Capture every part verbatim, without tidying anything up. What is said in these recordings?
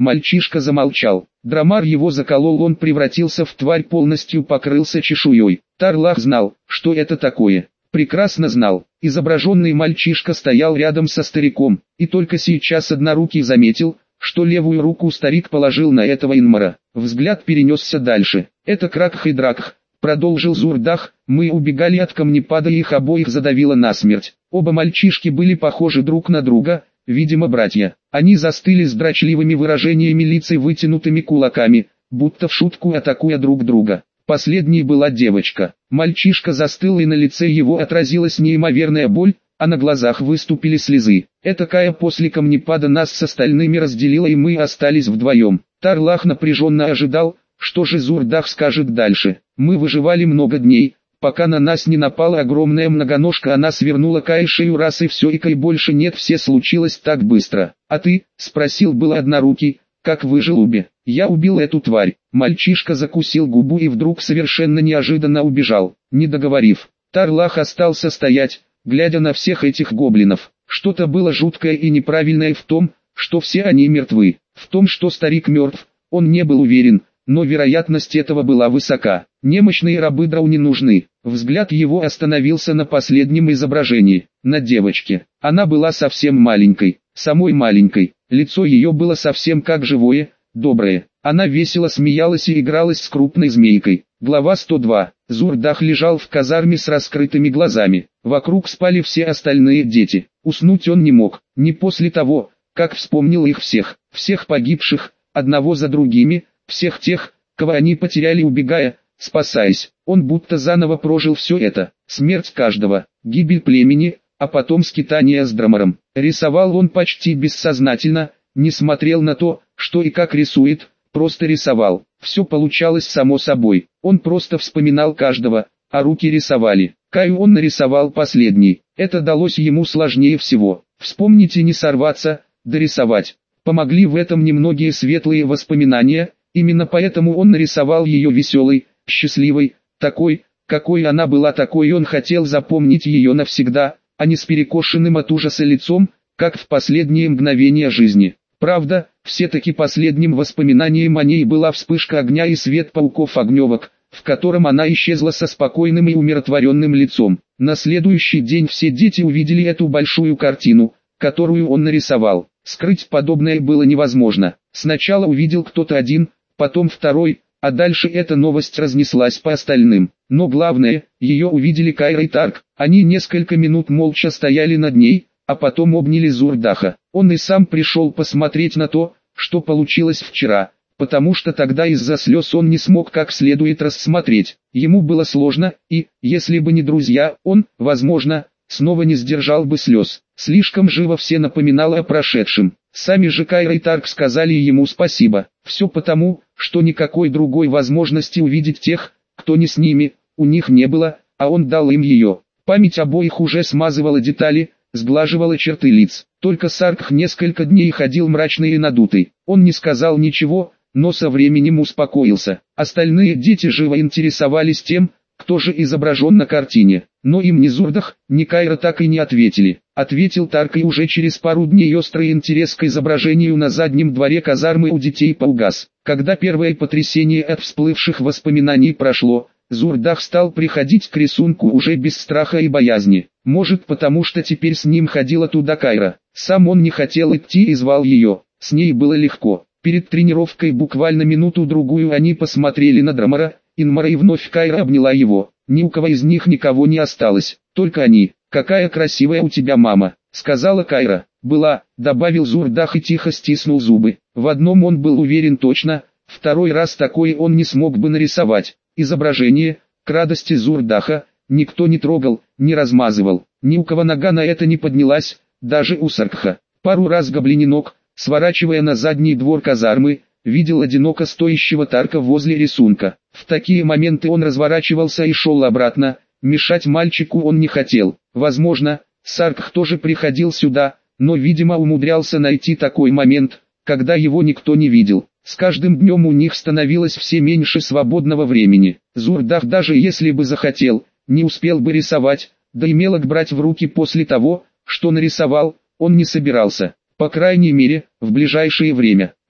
Мальчишка замолчал. Драмар его заколол, он превратился в тварь, полностью покрылся чешуей. Тарлах знал, что это такое. Прекрасно знал. Изображенный мальчишка стоял рядом со стариком, и только сейчас однорукий заметил, что левую руку старик положил на этого Инмара. Взгляд перенесся дальше. «Это Кракх и Дракх», — продолжил Зурдах, — «мы убегали от камнепада и их обоих задавило насмерть». Оба мальчишки были похожи друг на друга, видимо братья. Они застыли с дрочливыми выражениями лиц и вытянутыми кулаками, будто в шутку атакуя друг друга. Последней была девочка. Мальчишка застыл, и на лице его отразилась неимоверная боль, а на глазах выступили слезы. Этакая после камнепада нас с остальными разделила, и мы остались вдвоем. Тарлах напряженно ожидал, что же Зурдах скажет дальше. Мы выживали много дней, пока на нас не напала огромная многоножка, она свернула Кае шею раз и все, и Кай больше нет, все случилось так быстро. А ты, спросил был однорукий, как выжил Уби? Я убил эту тварь. Мальчишка закусил губу и вдруг совершенно неожиданно убежал, не договорив. Тарлах остался стоять, глядя на всех этих гоблинов. Что-то было жуткое и неправильное в том, что все они мертвы. В том, что старик мертв, он не был уверен, но вероятность этого была высока. Немощные рабы драу не нужны. Взгляд его остановился на последнем изображении, на девочке. Она была совсем маленькой, самой маленькой. Лицо ее было совсем как живое, доброе. Она весело смеялась и игралась с крупной змейкой. Глава сто два. Зурдах лежал в казарме с раскрытыми глазами. Вокруг спали все остальные дети. Уснуть он не мог, не после того, как вспомнил их всех, всех погибших, одного за другими, всех тех, кого они потеряли, убегая, спасаясь. Он будто заново прожил все это, смерть каждого, гибель племени, а потом скитание с Драмаром. Рисовал он почти бессознательно, не смотрел на то, что и как рисует, просто рисовал. Все получалось само собой, он просто вспоминал каждого, а руки рисовали. Каю он нарисовал последний, это далось ему сложнее всего. Вспомнить и не сорваться, дорисовать. Помогли в этом немногие светлые воспоминания, именно поэтому он нарисовал ее веселой, счастливой, такой, какой она была, такой он хотел запомнить ее навсегда, а не с перекошенным от ужаса лицом, как в последние мгновения жизни. Правда, все-таки последним воспоминанием о ней была вспышка огня и свет пауков-огневок, в котором она исчезла со спокойным и умиротворенным лицом. На следующий день все дети увидели эту большую картину, которую он нарисовал. Скрыть подобное было невозможно. Сначала увидел кто-то один, потом второй, а дальше эта новость разнеслась по остальным. Но главное, ее увидели Кайра и Тарк. Они несколько минут молча стояли над ней, а потом обняли Зурдаха. Он и сам пришел посмотреть на то, что получилось вчера, потому что тогда из-за слез он не смог как следует рассмотреть. Ему было сложно, и, если бы не друзья, он, возможно, снова не сдержал бы слез. Слишком живо все напоминало о прошедшем. Сами же Кайра и Тарк сказали ему спасибо. Все потому, что никакой другой возможности увидеть тех, кто не с ними, у них не было, а он дал им ее. Память обоих уже смазывала детали, сглаживала черты лиц. Только Саркх несколько дней ходил мрачный и надутый. Он не сказал ничего, но со временем успокоился. Остальные дети живо интересовались тем, кто же изображен на картине. Но им ни Зурдах, ни Кайра так и не ответили. Ответил Тарк, и уже через пару дней острый интерес к изображению на заднем дворе казармы у детей поугас. Когда первое потрясение от всплывших воспоминаний прошло, Зурдах стал приходить к рисунку уже без страха и боязни. Может, потому что теперь с ним ходила туда Кайра. Сам он не хотел идти и звал ее. С ней было легко. Перед тренировкой буквально минуту-другую они посмотрели на Драмара, Инмара, и вновь Кайра обняла его. Ни у кого из них никого не осталось, только они. «Какая красивая у тебя мама», — сказала Кайра. «Была», — добавил Зурдах и тихо стиснул зубы. В одном он был уверен точно, второй раз такое он не смог бы нарисовать. Изображение, к радости Зурдаха, никто не трогал, не размазывал. Ни у кого нога на это не поднялась, даже у Саркха. Пару раз гоблининок, сворачивая на задний двор казармы, видел одиноко стоящего Тарка возле рисунка. В такие моменты он разворачивался и шел обратно, мешать мальчику он не хотел. Возможно, Саркх тоже приходил сюда, но видимо умудрялся найти такой момент, когда его никто не видел. С каждым днем у них становилось все меньше свободного времени. Зурдах, даже если бы захотел, не успел бы рисовать, да и мелок брать в руки после того, что нарисовал, он не собирался. По крайней мере, в ближайшее время.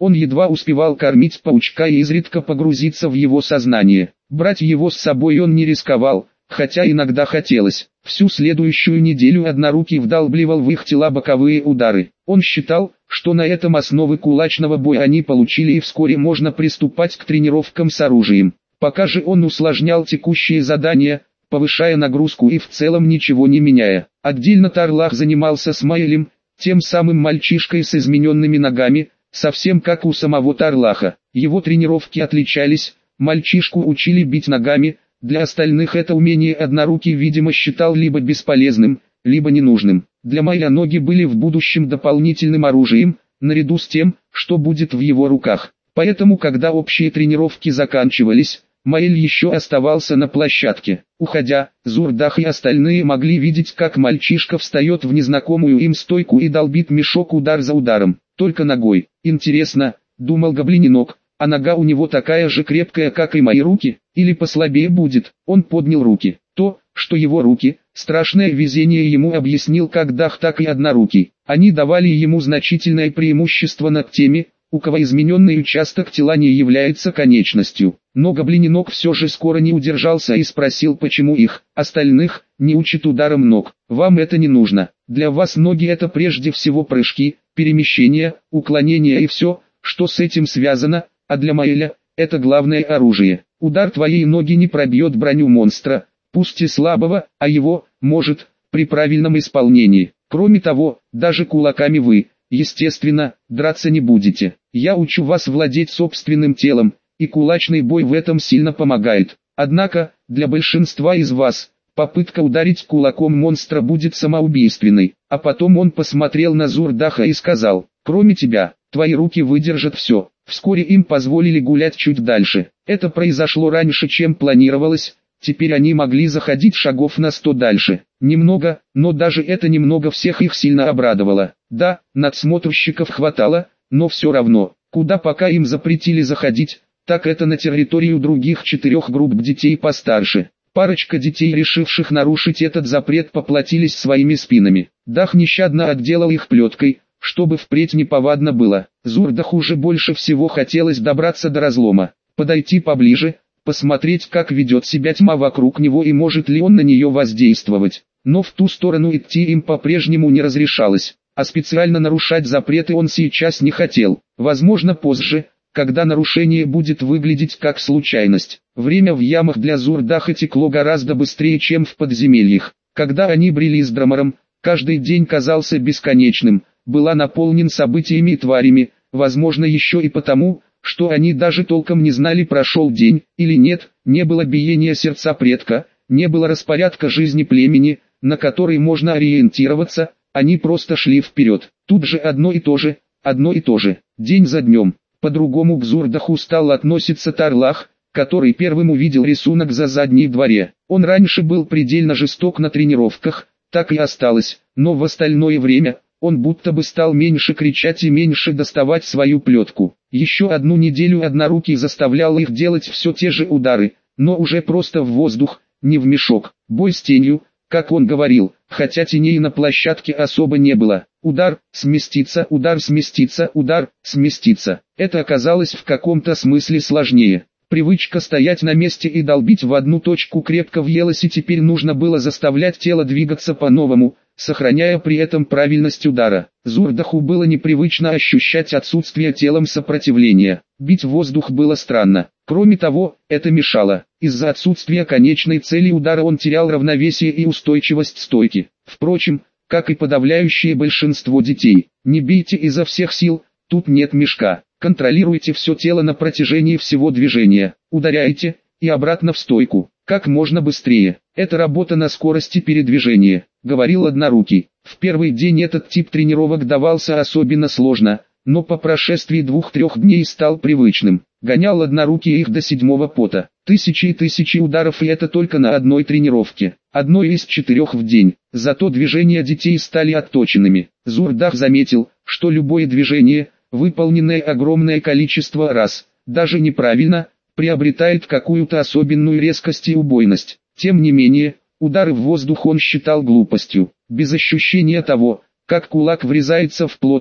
Он едва успевал кормить паучка и изредка погрузиться в его сознание. Брать его с собой он не рисковал, хотя иногда хотелось. Всю следующую неделю Однорукий вдалбливал в их тела боковые удары. Он считал, что на этом основы кулачного боя они получили и вскоре можно приступать к тренировкам с оружием. Пока же он усложнял текущие задания, повышая нагрузку и в целом ничего не меняя. Отдельно Тарлах занимался Смаилем, тем самым мальчишкой с измененными ногами, совсем как у самого Тарлаха. Его тренировки отличались, мальчишку учили бить ногами, для остальных это умение Однорукий видимо считал либо бесполезным, либо ненужным. Для Майля ноги были в будущем дополнительным оружием, наряду с тем, что будет в его руках. Поэтому когда общие тренировки заканчивались, Маэль еще оставался на площадке. Уходя, Зурдах и остальные могли видеть, как мальчишка встает в незнакомую им стойку и долбит мешок удар за ударом, только ногой. Интересно, думал Гоблиненок, а нога у него такая же крепкая, как и мои руки, или послабее будет? Он поднял руки. То, что его руки, страшное везение ему объяснил как Дах, так и Однорукий. Они давали ему значительное преимущество над теми, у кого измененный участок тела не является конечностью. Но Гоблиненок все же скоро не удержался и спросил, почему их, остальных, не учат ударом ног. Вам это не нужно. Для вас ноги это прежде всего прыжки, перемещения, уклонения и все, что с этим связано, а для Маэля, это главное оружие. Удар твоей ноги не пробьет броню монстра, пусть и слабого, а его, может, при правильном исполнении. Кроме того, даже кулаками вы, естественно, драться не будете. Я учу вас владеть собственным телом, и кулачный бой в этом сильно помогает. Однако, для большинства из вас, попытка ударить кулаком монстра будет самоубийственной. А потом он посмотрел на Зурдаха и сказал, кроме тебя, твои руки выдержат все. Вскоре им позволили гулять чуть дальше. Это произошло раньше, чем планировалось. Теперь они могли заходить шагов на сто дальше. Немного, но даже это немного всех их сильно обрадовало. Да, надсмотрщиков хватало, но все равно, куда пока им запретили заходить, так это на территорию других четырех групп детей постарше. Парочка детей, решивших нарушить этот запрет, поплатились своими спинами. Дах нещадно отделал их плеткой, чтобы впредь неповадно было. Зурдаху уже больше всего хотелось добраться до разлома, подойти поближе, посмотреть, как ведет себя тьма вокруг него и может ли он на нее воздействовать. Но в ту сторону идти им по-прежнему не разрешалось, а специально нарушать запреты он сейчас не хотел. Возможно, позже, когда нарушение будет выглядеть как случайность. Время в ямах для Зурдаха текло гораздо быстрее, чем в подземельях. Когда они брели с Драмаром, каждый день казался бесконечным, была наполнен событиями и тварями, возможно еще и потому, что они даже толком не знали, прошел день или нет, не было биения сердца предка, не было распорядка жизни племени, на который можно ориентироваться, они просто шли вперед. Тут же одно и то же, одно и то же, день за днем. По-другому к Зурдаху стал относиться Тарлах, который первым увидел рисунок за задней дворе. Он раньше был предельно жесток на тренировках, так и осталось, но в остальное время он будто бы стал меньше кричать и меньше доставать свою плетку. Еще одну неделю Однорукий заставлял их делать все те же удары, но уже просто в воздух, не в мешок. Бой с тенью, как он говорил, хотя теней на площадке особо не было. Удар, сместиться, удар, сместиться, удар, сместиться. Это оказалось в каком-то смысле сложнее. Привычка стоять на месте и долбить в одну точку крепко въелась, и теперь нужно было заставлять тело двигаться по-новому, сохраняя при этом правильность удара. Зурдаху было непривычно ощущать отсутствие телом сопротивления. Бить в воздух было странно. Кроме того, это мешало. Из-за отсутствия конечной цели удара он терял равновесие и устойчивость стойки. Впрочем, как и подавляющее большинство детей, не бейте изо всех сил, тут нет мешка. Контролируйте все тело на протяжении всего движения. Ударяйте, и обратно в стойку, как можно быстрее. Это работа на скорости передвижения, говорил Однорукий. В первый день этот тип тренировок давался особенно сложно, но по прошествии двух-трех дней стал привычным. Гонял Однорукий их до седьмого пота. Тысячи и тысячи ударов, и это только на одной тренировке. Одной из четырех в день. Зато движения детей стали отточенными. Зурдах заметил, что любое движение, выполненное огромное количество раз, даже неправильно, приобретает какую-то особенную резкость и убойность. Тем не менее, удары в воздух он считал глупостью. Без ощущения того, как кулак врезается в плотный,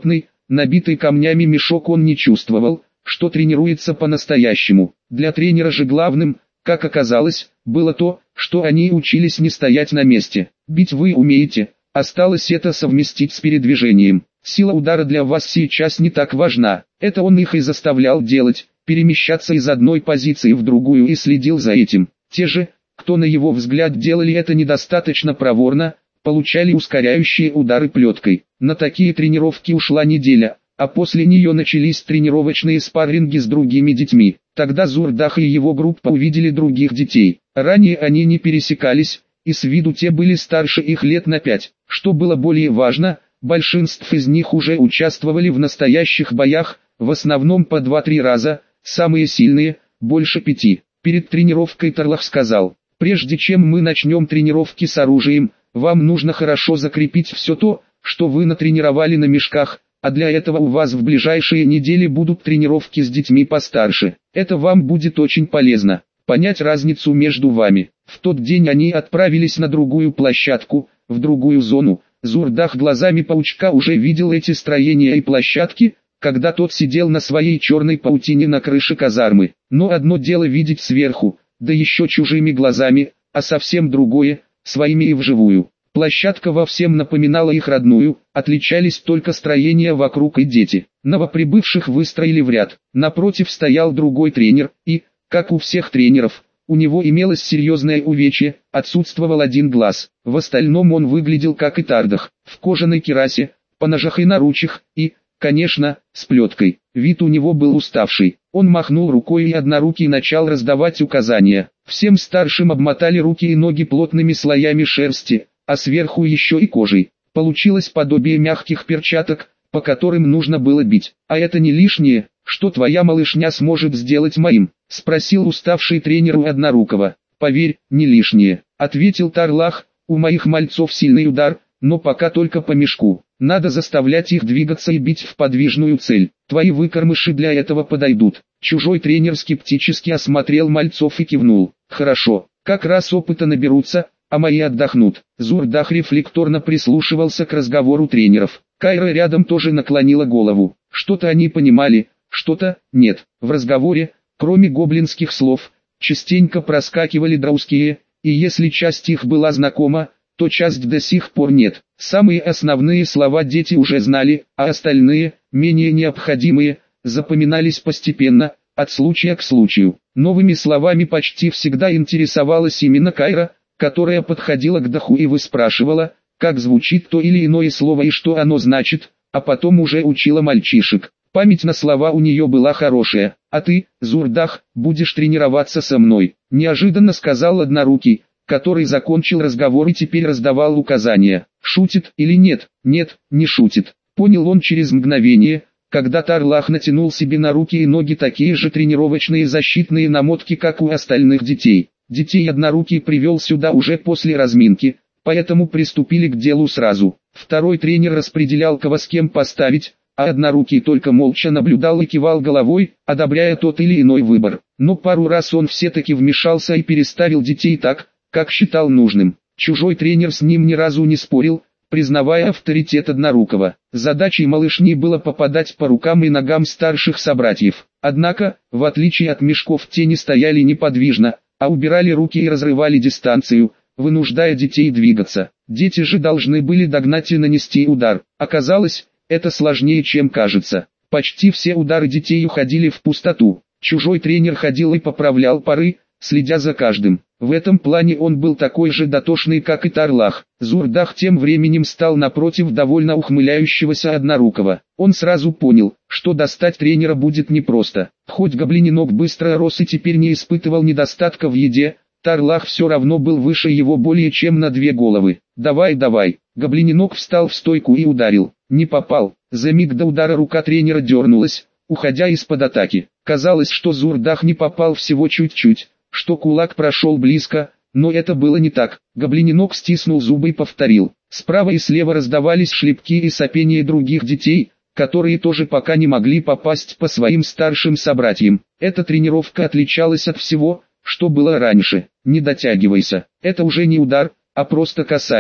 набитый камнями мешок он не чувствовал, что тренируется по-настоящему. Для тренера же главным, как оказалось, было то, что они учились не стоять на месте. Бить вы умеете, осталось это совместить с передвижением. Сила удара для вас сейчас не так важна, это он их и заставлял делать, перемещаться из одной позиции в другую и следил за этим. Те же, кто на его взгляд делали это недостаточно проворно, получали ускоряющие удары плеткой. На такие тренировки ушла неделя, а после нее начались тренировочные спарринги с другими детьми. Тогда Зурдах и его группа увидели других детей. Ранее они не пересекались, и с виду те были старше их лет на пять. Что было более важно, большинство из них уже участвовали в настоящих боях, в основном по два-три раза, самые сильные, больше пяти. Перед тренировкой Тарлах сказал: «Прежде чем мы начнем тренировки с оружием, вам нужно хорошо закрепить все то, что вы натренировали на мешках, а для этого у вас в ближайшие недели будут тренировки с детьми постарше. Это вам будет очень полезно, понять разницу между вами». В тот день они отправились на другую площадку, в другую зону. Зурдах глазами паучка уже видел эти строения и площадки, когда тот сидел на своей черной паутине на крыше казармы. Но одно дело видеть сверху, да еще чужими глазами, а совсем другое, своими и вживую. Площадка во всем напоминала их родную, отличались только строения вокруг и дети. Новоприбывших выстроили в ряд. Напротив стоял другой тренер, и, как у всех тренеров, у него имелось серьезное увечье, отсутствовал один глаз. В остальном он выглядел как и Тардах, в кожаной кирасе, по ножах и наручах, и, конечно, с плеткой. Вид у него был уставший. Он махнул рукой, и однорукий начал раздавать указания. Всем старшим обмотали руки и ноги плотными слоями шерсти, а сверху еще и кожей. Получилось подобие мягких перчаток, по которым нужно было бить. «А это не лишнее, что твоя малышня сможет сделать моим?» — спросил уставший тренер у однорукого. «Поверь, не лишнее», — ответил Тарлах, «у моих мальцов сильный удар, но пока только по мешку. Надо заставлять их двигаться и бить в подвижную цель. Твои выкормыши для этого подойдут». Чужой тренер скептически осмотрел мальцов и кивнул. «Хорошо, как раз опыта наберутся, а мои отдохнут». Зурдах рефлекторно прислушивался к разговору тренеров. Кайра рядом тоже наклонила голову. Что-то они понимали, что-то нет. В разговоре, кроме гоблинских слов, частенько проскакивали драуские, и если часть их была знакома, то часть до сих пор нет. Самые основные слова дети уже знали, а остальные, менее необходимые, запоминались постепенно, от случая к случаю. Новыми словами почти всегда интересовалась именно Кайра, которая подходила к Даху и выспрашивала, как звучит то или иное слово и что оно значит, а потом уже учила мальчишек. Память на слова у нее была хорошая. «А ты, Зурдах, будешь тренироваться со мной», — неожиданно сказал однорукий, который закончил разговор и теперь раздавал указания. «Шутит или нет?» «Нет, не шутит», — понял он через мгновение, когда Тарлах натянул себе на руки и ноги такие же тренировочные защитные намотки, как у остальных детей. Детей однорукий привел сюда уже после разминки, поэтому приступили к делу сразу. Второй тренер распределял, кого с кем поставить, а однорукий только молча наблюдал и кивал головой, одобряя тот или иной выбор. Но пару раз он все-таки вмешался и переставил детей так, как считал нужным. Чужой тренер с ним ни разу не спорил, признавая авторитет однорукого. Задачей малышни было попадать по рукам и ногам старших собратьев. Однако, в отличие от мешков, те не стояли неподвижно, а убирали руки и разрывали дистанцию, вынуждая детей двигаться. Дети же должны были догнать и нанести удар. Оказалось, это сложнее, чем кажется. Почти все удары детей уходили в пустоту. Чужой тренер ходил и поправлял пары, следя за каждым. В этом плане он был такой же дотошный, как и Тарлах. Зурдах тем временем стал напротив довольно ухмыляющегося однорукого. Он сразу понял, что достать тренера будет непросто. Хоть гоблиненок быстро рос и теперь не испытывал недостатка в еде, Тарлах все равно был выше его более чем на две головы. «Давай, давай!» Гоблиненок встал в стойку и ударил. Не попал. За миг до удара рука тренера дернулась, уходя из-под атаки. Казалось, что Зурдах не попал всего чуть-чуть, что кулак прошел близко, но это было не так. Гоблиненок стиснул зубы и повторил. Справа и слева раздавались шлепки и сопения других детей, которые тоже пока не могли попасть по своим старшим собратьям. Эта тренировка отличалась от всего, что было раньше. Не дотягивайся. Это уже не удар, а просто касание.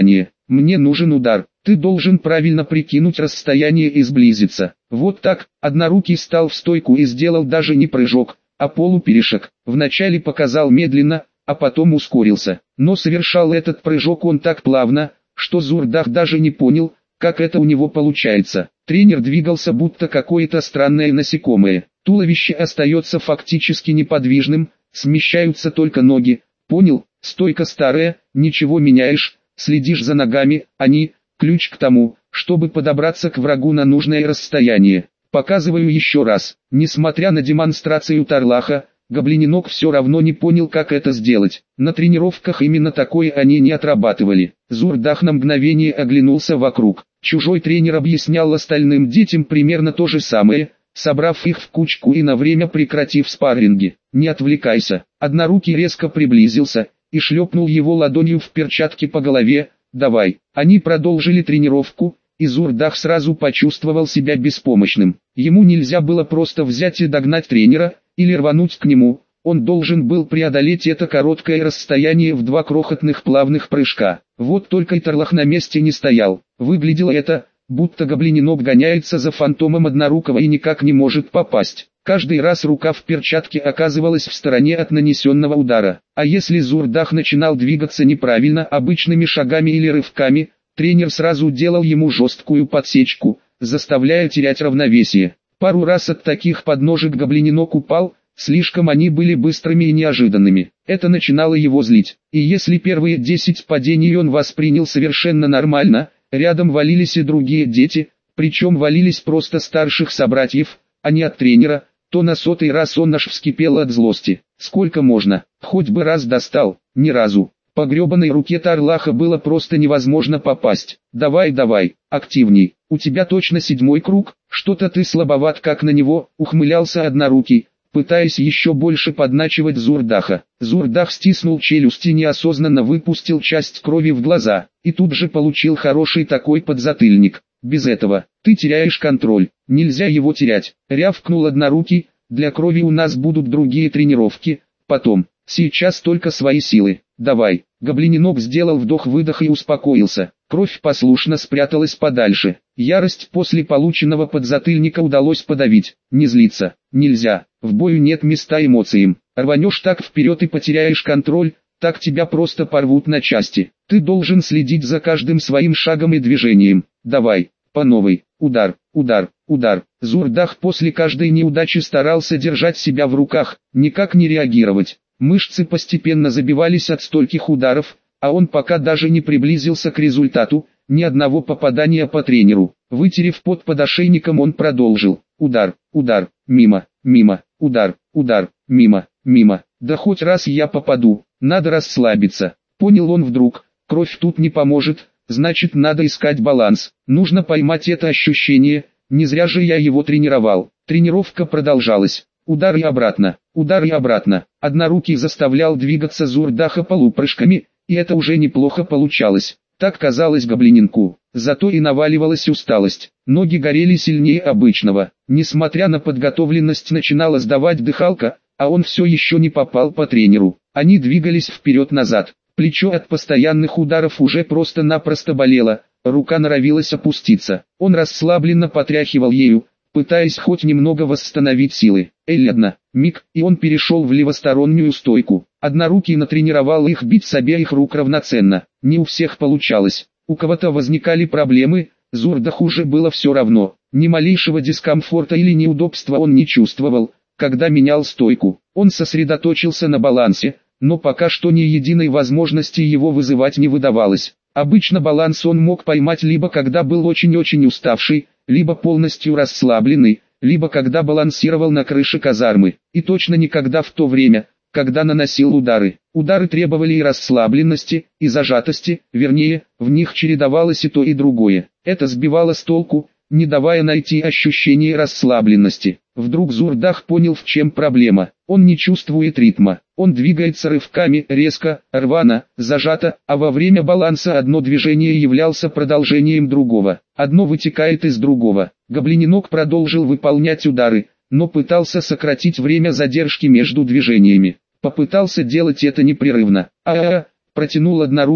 Мне нужен удар. Ты должен правильно прикинуть расстояние и сблизиться. Вот так. Однорукий встал в стойку и сделал даже не прыжок, а полуперешаг. Вначале показал медленно, а потом ускорился. Но совершал этот прыжок он так плавно, что Зурдах даже не понял, как это у него получается. Тренер двигался будто какое-то странное насекомое. Туловище остается фактически неподвижным, смещаются только ноги. Понял, стойка старая, ничего меняешь, следишь за ногами, они – ключ к тому, чтобы подобраться к врагу на нужное расстояние. Показываю еще раз. Несмотря на демонстрацию Тарлаха, Гоблиненок все равно не понял, как это сделать. На тренировках именно такое они не отрабатывали. Зурдах на мгновение оглянулся вокруг. Чужой тренер объяснял остальным детям примерно то же самое, собрав их в кучку и на время прекратив спарринги. «Не отвлекайся». Однорукий резко приблизился и шлепнул его ладонью в перчатке по голове. «Давай». Они продолжили тренировку, и Зурдах сразу почувствовал себя беспомощным. Ему нельзя было просто взять и догнать тренера, или рвануть к нему, он должен был преодолеть это короткое расстояние в два крохотных плавных прыжка. Вот только и Тарлах на месте не стоял. Выглядело это, будто Гоблиненок гоняется за фантомом Однорукого и никак не может попасть. Каждый раз рука в перчатке оказывалась в стороне от нанесенного удара. А если Зурдах начинал двигаться неправильно, обычными шагами или рывками, тренер сразу делал ему жесткую подсечку, заставляя терять равновесие. Пару раз от таких подножек Гоблиненок упал, слишком они были быстрыми и неожиданными. Это начинало его злить. И если первые десять падений он воспринял совершенно нормально, рядом валились и другие дети, причем валились просто старших собратьев, а не от тренера, то на сотый раз он аж вскипел от злости. Сколько можно? Хоть бы раз достал. Ни разу. По гребаной руке Тарлаха было просто невозможно попасть. «Давай, давай, активней, у тебя точно седьмой круг, что-то ты слабоват как на него», ухмылялся Однорукий, пытаясь еще больше подначивать Зурдаха. Зурдах стиснул челюсти и неосознанно выпустил часть крови в глаза, и тут же получил хороший такой подзатыльник. «Без этого, ты теряешь контроль, нельзя его терять», рявкнул Однорукий, «для крови у нас будут другие тренировки, потом, сейчас только свои силы». «Давай». Гоблиненок сделал вдох-выдох и успокоился. Кровь послушно спряталась подальше. Ярость после полученного подзатыльника удалось подавить. Не злиться. Нельзя. В бою нет места эмоциям. Рванешь так вперед и потеряешь контроль, так тебя просто порвут на части. Ты должен следить за каждым своим шагом и движением. Давай. По новой. Удар, удар, удар. Зурдах после каждой неудачи старался держать себя в руках, никак не реагировать. Мышцы постепенно забивались от стольких ударов, а он пока даже не приблизился к результату, ни одного попадания по тренеру. Вытерев пот под ошейником, он продолжил. Удар, удар, мимо, мимо, удар, удар, мимо, мимо. Да хоть раз я попаду, надо расслабиться. Понял он вдруг, кровь тут не поможет, значит надо искать баланс. Нужно поймать это ощущение, не зря же я его тренировал. Тренировка продолжалась. Удар и обратно, удар и обратно. Однорукий заставлял двигаться Зурдаха полупрыжками, и это уже неплохо получалось. Так казалось Гоблиненку. Зато и наваливалась усталость. Ноги горели сильнее обычного. Несмотря на подготовленность, начинала сдавать дыхалка, а он все еще не попал по тренеру. Они двигались вперед-назад. Плечо от постоянных ударов уже просто-напросто болело, рука норовилась опуститься. Он расслабленно потряхивал ею, пытаясь хоть немного восстановить силы. Эль-одна, миг, и он перешел в левостороннюю стойку. Однорукий натренировал их бить с обеих рук равноценно. Не у всех получалось. У кого-то возникали проблемы, Зурдаху уже было все равно. Ни малейшего дискомфорта или неудобства он не чувствовал, когда менял стойку. Он сосредоточился на балансе, но пока что ни единой возможности его вызывать не выдавалось. Обычно баланс он мог поймать либо когда был очень-очень уставший, либо полностью расслабленный, либо когда балансировал на крыше казармы, и точно никогда в то время, когда наносил удары. Удары требовали и расслабленности, и зажатости, вернее, в них чередовалось и то и другое. Это сбивало с толку, не давая найти ощущение расслабленности. Вдруг Зурдах понял, в чем проблема. Он не чувствует ритма. Он двигается рывками, резко, рвано, зажато, а во время баланса одно движение являлся продолжением другого. Одно вытекает из другого. Гоблиненок продолжил выполнять удары, но пытался сократить время задержки между движениями. Попытался делать это непрерывно. А-а-а, протянул Однорукий,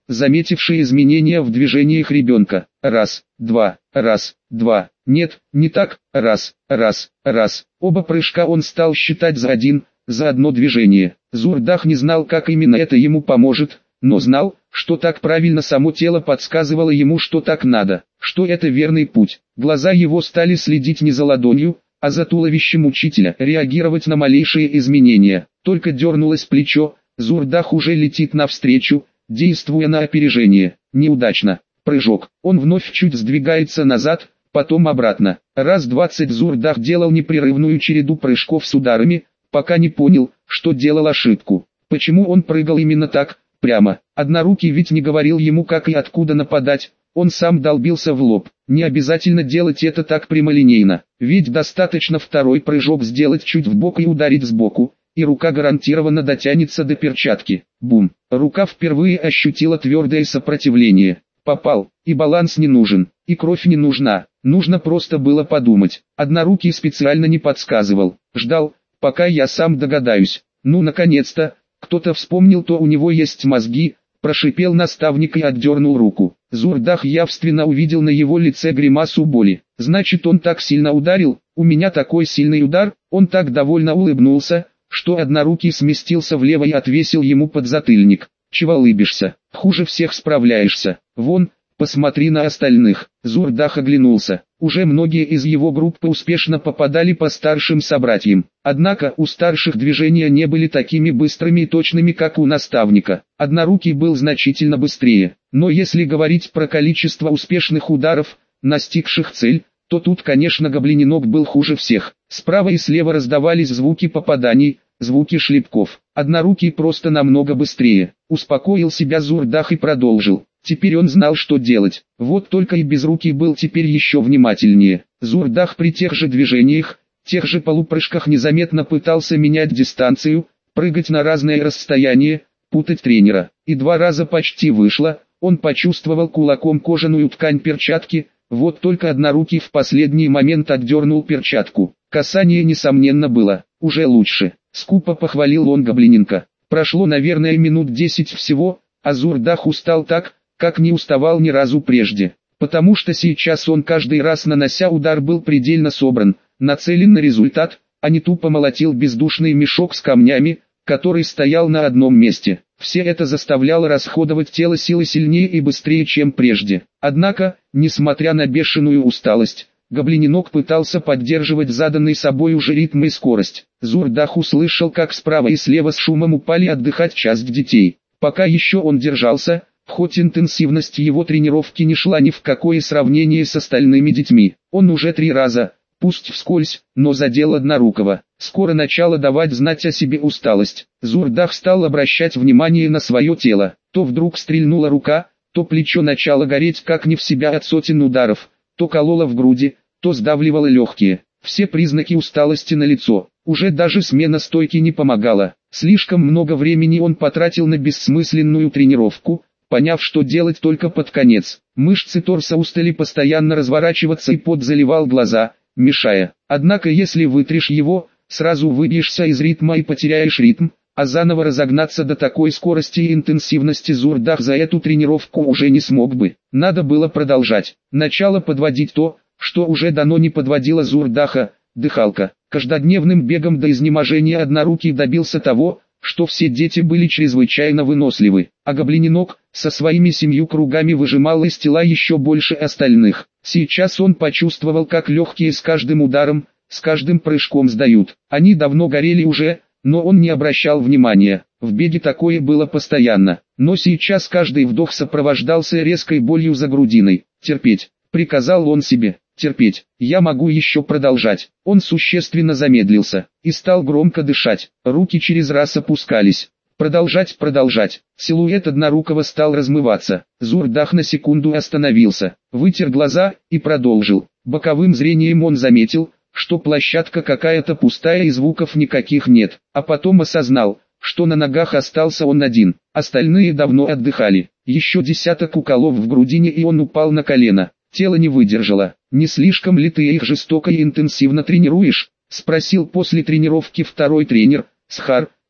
заметивший изменения в движениях ребенка. Раз, два, раз, два. Нет, не так. Раз, раз, раз. Оба прыжка он стал считать за один, за одно движение. Зурдах не знал, как именно это ему поможет, но знал, что так правильно само тело подсказывало ему, что так надо, что это верный путь. Глаза его стали следить не за ладонью, а за туловищем учителя, реагировать на малейшие изменения. Только дернулось плечо, Зурдах уже летит навстречу, действуя на опережение. Неудачно. Прыжок. Он вновь чуть сдвигается назад, потом обратно. Раз двадцать Зурдах делал непрерывную череду прыжков с ударами, пока не понял, что делал ошибку. Почему он прыгал именно так, прямо? Однорукий ведь не говорил ему, как и откуда нападать. Он сам долбился в лоб. Не обязательно делать это так прямолинейно, ведь достаточно второй прыжок сделать чуть вбок и ударить сбоку, и рука гарантированно дотянется до перчатки. Бум! Рука впервые ощутила твердое сопротивление. Попал, и баланс не нужен, и кровь не нужна, нужно просто было подумать. Однорукий специально не подсказывал, ждал, пока я сам догадаюсь. Ну наконец-то, кто-то вспомнил, то у него есть мозги, прошипел наставник и отдернул руку. Зурдах явственно увидел на его лице гримасу боли. Значит, он так сильно ударил, у меня такой сильный удар. Он так довольно улыбнулся, что однорукий сместился влево и отвесил ему подзатыльник. Чего улыбишься? Хуже всех справляешься. Вон, посмотри на остальных. Зурдах оглянулся. Уже многие из его группы успешно попадали по старшим собратьям. Однако у старших движения не были такими быстрыми и точными, как у наставника. Однорукий был значительно быстрее. Но если говорить про количество успешных ударов, настигших цель, то тут, конечно, гоблиненок был хуже всех. Справа и слева раздавались звуки попаданий, звуки шлепков. Однорукий просто намного быстрее. Успокоил себя Зурдах и продолжил. Теперь он знал, что делать. Вот только и безрукий был теперь еще внимательнее. Зурдах при тех же движениях, тех же полупрыжках незаметно пытался менять дистанцию, прыгать на разные расстояния, путать тренера. И два раза почти вышло, он почувствовал кулаком кожаную ткань перчатки, вот только однорукий в последний момент отдернул перчатку. Касание несомненно было, уже лучше. Скупо похвалил он гоблиненка. Прошло, наверное, минут десять всего, а Зурдах устал так, как не уставал ни разу прежде. Потому что сейчас он каждый раз, нанося удар, был предельно собран, нацелен на результат, а не тупо молотил бездушный мешок с камнями, который стоял на одном месте. Все это заставляло расходовать тело силы сильнее и быстрее, чем прежде. Однако, несмотря на бешеную усталость, гоблиненок пытался поддерживать заданный собой уже ритм и скорость. Зурдах услышал, как справа и слева с шумом упали отдыхать часть детей. Пока еще он держался, хоть интенсивность его тренировки не шла ни в какое сравнение с остальными детьми. Он уже три раза, пусть вскользь, но задел однорукого. Скоро начала давать знать о себе усталость. Зурдах стал обращать внимание на свое тело. То вдруг стрельнула рука, то плечо начало гореть как не в себя от сотен ударов, то кололо в груди, то сдавливало легкие. Все признаки усталости налицо. Уже даже смена стойки не помогала. Слишком много времени он потратил на бессмысленную тренировку, поняв, что делать только под конец. Мышцы торса устали постоянно разворачиваться, и пот заливал глаза, мешая. Однако если вытрешь его, сразу выбьешься из ритма и потеряешь ритм, а заново разогнаться до такой скорости и интенсивности Зурдах за эту тренировку уже не смог бы. Надо было продолжать. Начало подводить то, что уже давно не подводило Зурдаха, дыхалка. Каждодневным бегом до изнеможения однорукий добился того, что все дети были чрезвычайно выносливы, а гоблиненок со своими семью кругами выжимал из тела еще больше остальных. Сейчас он почувствовал, как легкие с каждым ударом, с каждым прыжком сдают. Они давно горели уже, но он не обращал внимания. В беге такое было постоянно, но сейчас каждый вдох сопровождался резкой болью за грудиной. «Терпеть», — приказал он себе. «Терпеть, я могу еще продолжать». Он существенно замедлился и стал громко дышать. Руки через раз опускались. Продолжать, продолжать. Силуэт однорукого стал размываться. Зурдах на секунду остановился, вытер глаза и продолжил. Боковым зрением он заметил, что площадка какая-то пустая и звуков никаких нет. А потом осознал, что на ногах остался он один. Остальные давно отдыхали. Еще десяток уколов в грудине, и он упал на колено. Тело не выдержало. «Не слишком ли ты их жестоко и интенсивно тренируешь?» — спросил после тренировки второй тренер, Схар,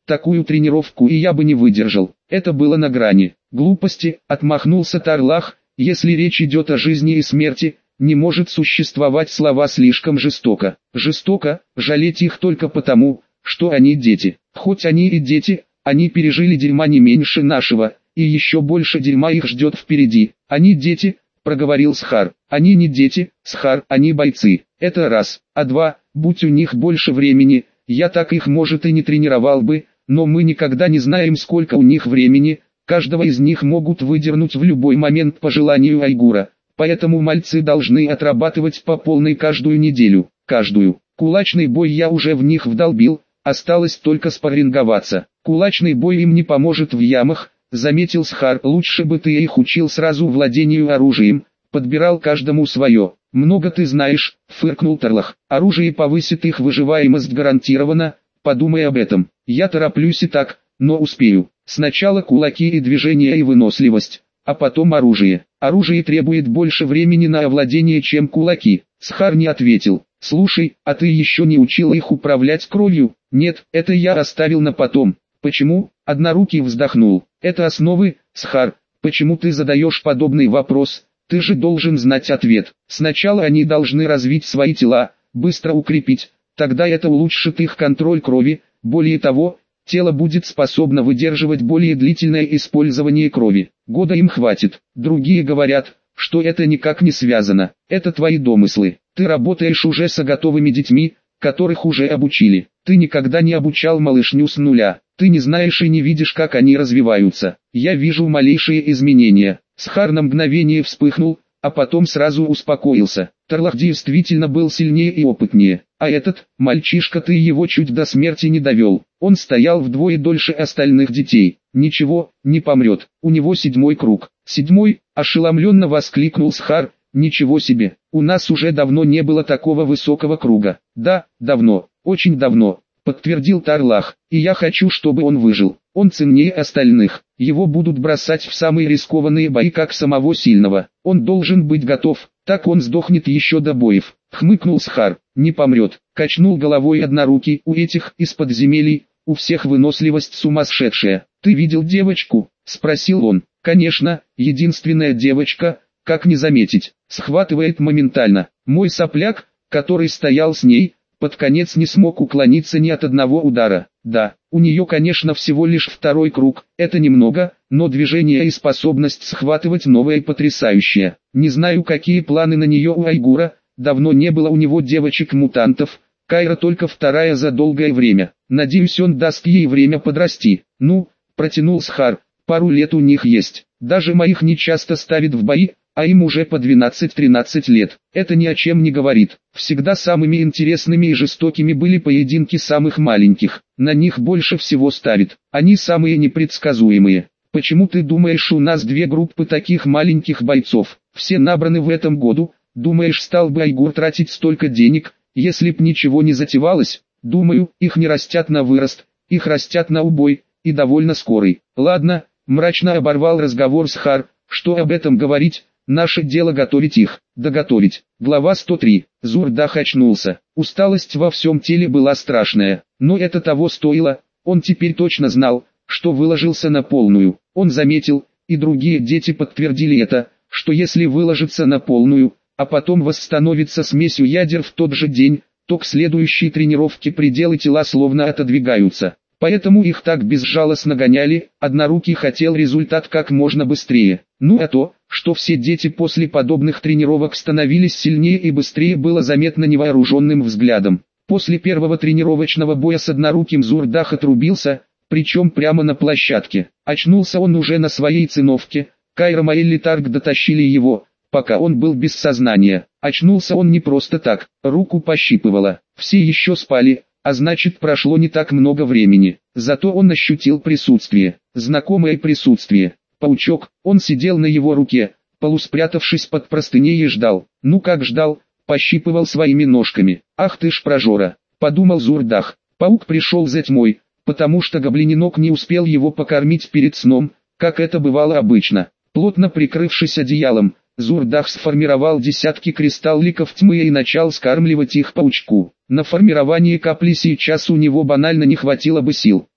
такую тренировку и я бы не выдержал. Это было на грани глупости, отмахнулся Тарлах. Если речь идет о жизни и смерти, не может существовать слова слишком жестоко. Жестоко, жалеть их только потому, что они дети. Хоть они и дети, они пережили дерьма не меньше нашего, и еще больше дерьма их ждет впереди. Они дети, проговорил Схар. Они не дети, Схар, они бойцы. Это раз. А два, будь у них больше времени, я так их может и не тренировал бы, но мы никогда не знаем, сколько у них времени, каждого из них могут выдернуть в любой момент по желанию Айгура, поэтому мальцы должны отрабатывать по полной каждую неделю, каждую. Кулачный бой я уже в них вдолбил, осталось только спарринговаться. Кулачный бой им не поможет в ямах, заметил Схар, лучше бы ты их учил сразу владению оружием, подбирал каждому свое. Много ты знаешь, фыркнул Тарлах, оружие повысит их выживаемость гарантированно, подумай об этом. Я тороплюсь и так, но успею. Сначала кулаки и движения и выносливость, а потом оружие. Оружие требует больше времени на овладение, чем кулаки. Схар не ответил. Слушай, а ты еще не учил их управлять кровью? Нет, это я оставил на потом. Почему? Однорукий вздохнул. Это основы, Схар. Почему ты задаешь подобный вопрос? Ты же должен знать ответ. Сначала они должны развить свои тела, быстро укрепить, тогда это улучшит их контроль крови. Более того, тело будет способно выдерживать более длительное использование крови. Года им хватит. Другие говорят, что это никак не связано. Это твои домыслы. Ты работаешь уже с готовыми детьми, которых уже обучили. Ты никогда не обучал малышню с нуля. Ты не знаешь и не видишь, как они развиваются. Я вижу малейшие изменения. Схар на мгновение вспыхнул, а потом сразу успокоился. Тарлах действительно был сильнее и опытнее. А этот, мальчишка, ты его чуть до смерти не довел. Он стоял вдвое дольше остальных детей. Ничего, не помрет. У него седьмой круг. Седьмой, ошеломленно воскликнул Схар. Ничего себе, у нас уже давно не было такого высокого круга. Да, давно, очень давно, подтвердил Тарлах. И я хочу, чтобы он выжил. Он ценнее остальных. Его будут бросать в самые рискованные бои как самого сильного. Он должен быть готов, так он сдохнет еще до боев. Хмыкнул Схар. Не помрет. Качнул головой однорукий. У этих из подземелий, у всех выносливость сумасшедшая. Ты видел девочку? Спросил он. Конечно, единственная девочка, как не заметить. Схватывает моментально. Мой сопляк, который стоял с ней, под конец не смог уклониться ни от одного удара. Да, у нее, конечно, всего лишь второй круг, это немного, но движение и способность схватывать новое потрясающее. Не знаю, какие планы на нее у Айгура, давно не было у него девочек-мутантов, Кайра только вторая за долгое время. Надеюсь, он даст ей время подрасти. Ну, протянул Схар, пару лет у них есть. Даже моих не часто ставят в бои, а им уже по двенадцать-тринадцать лет. Это ни о чем не говорит. Всегда самыми интересными и жестокими были поединки самых маленьких. На них больше всего ставят. Они самые непредсказуемые. Почему ты думаешь, у нас две группы таких маленьких бойцов? Все набраны в этом году. Думаешь, стал бы Айгур тратить столько денег, если б ничего не затевалось? Думаю, их не растят на вырост, их растят на убой, и довольно скорый. Ладно, мрачно оборвал разговор Схар. Что об этом говорить? Наше дело готовить их, доготовить. Глава сто три. Зурдах очнулся. Усталость во всем теле была страшная, но это того стоило. Он теперь точно знал, что выложился на полную. Он заметил, и другие дети подтвердили это, что если выложиться на полную, а потом восстановиться смесью ядер в тот же день, то к следующей тренировке пределы тела словно отодвигаются. Поэтому их так безжалостно гоняли, однорукий хотел результат как можно быстрее. Ну а то, что все дети после подобных тренировок становились сильнее и быстрее, было заметно невооруженным взглядом. После первого тренировочного боя с одноруким Зурдах отрубился, причем прямо на площадке. Очнулся он уже на своей циновке, Кайрам и Элитарг дотащили его, пока он был без сознания. Очнулся он не просто так, руку пощипывало. Все еще спали, а значит, прошло не так много времени. Зато он ощутил присутствие, знакомое присутствие. Паучок, он сидел на его руке, полуспрятавшись под простыней и ждал. Ну как ждал, пощипывал своими ножками. Ах ты ж прожора, подумал Зурдах. Паук пришел за тьмой, потому что гоблиненок не успел его покормить перед сном, как это бывало обычно. Плотно прикрывшись одеялом, Зурдах сформировал десятки кристалликов тьмы и начал скармливать их паучку. На формирование капли сейчас у него банально не хватило бы сил.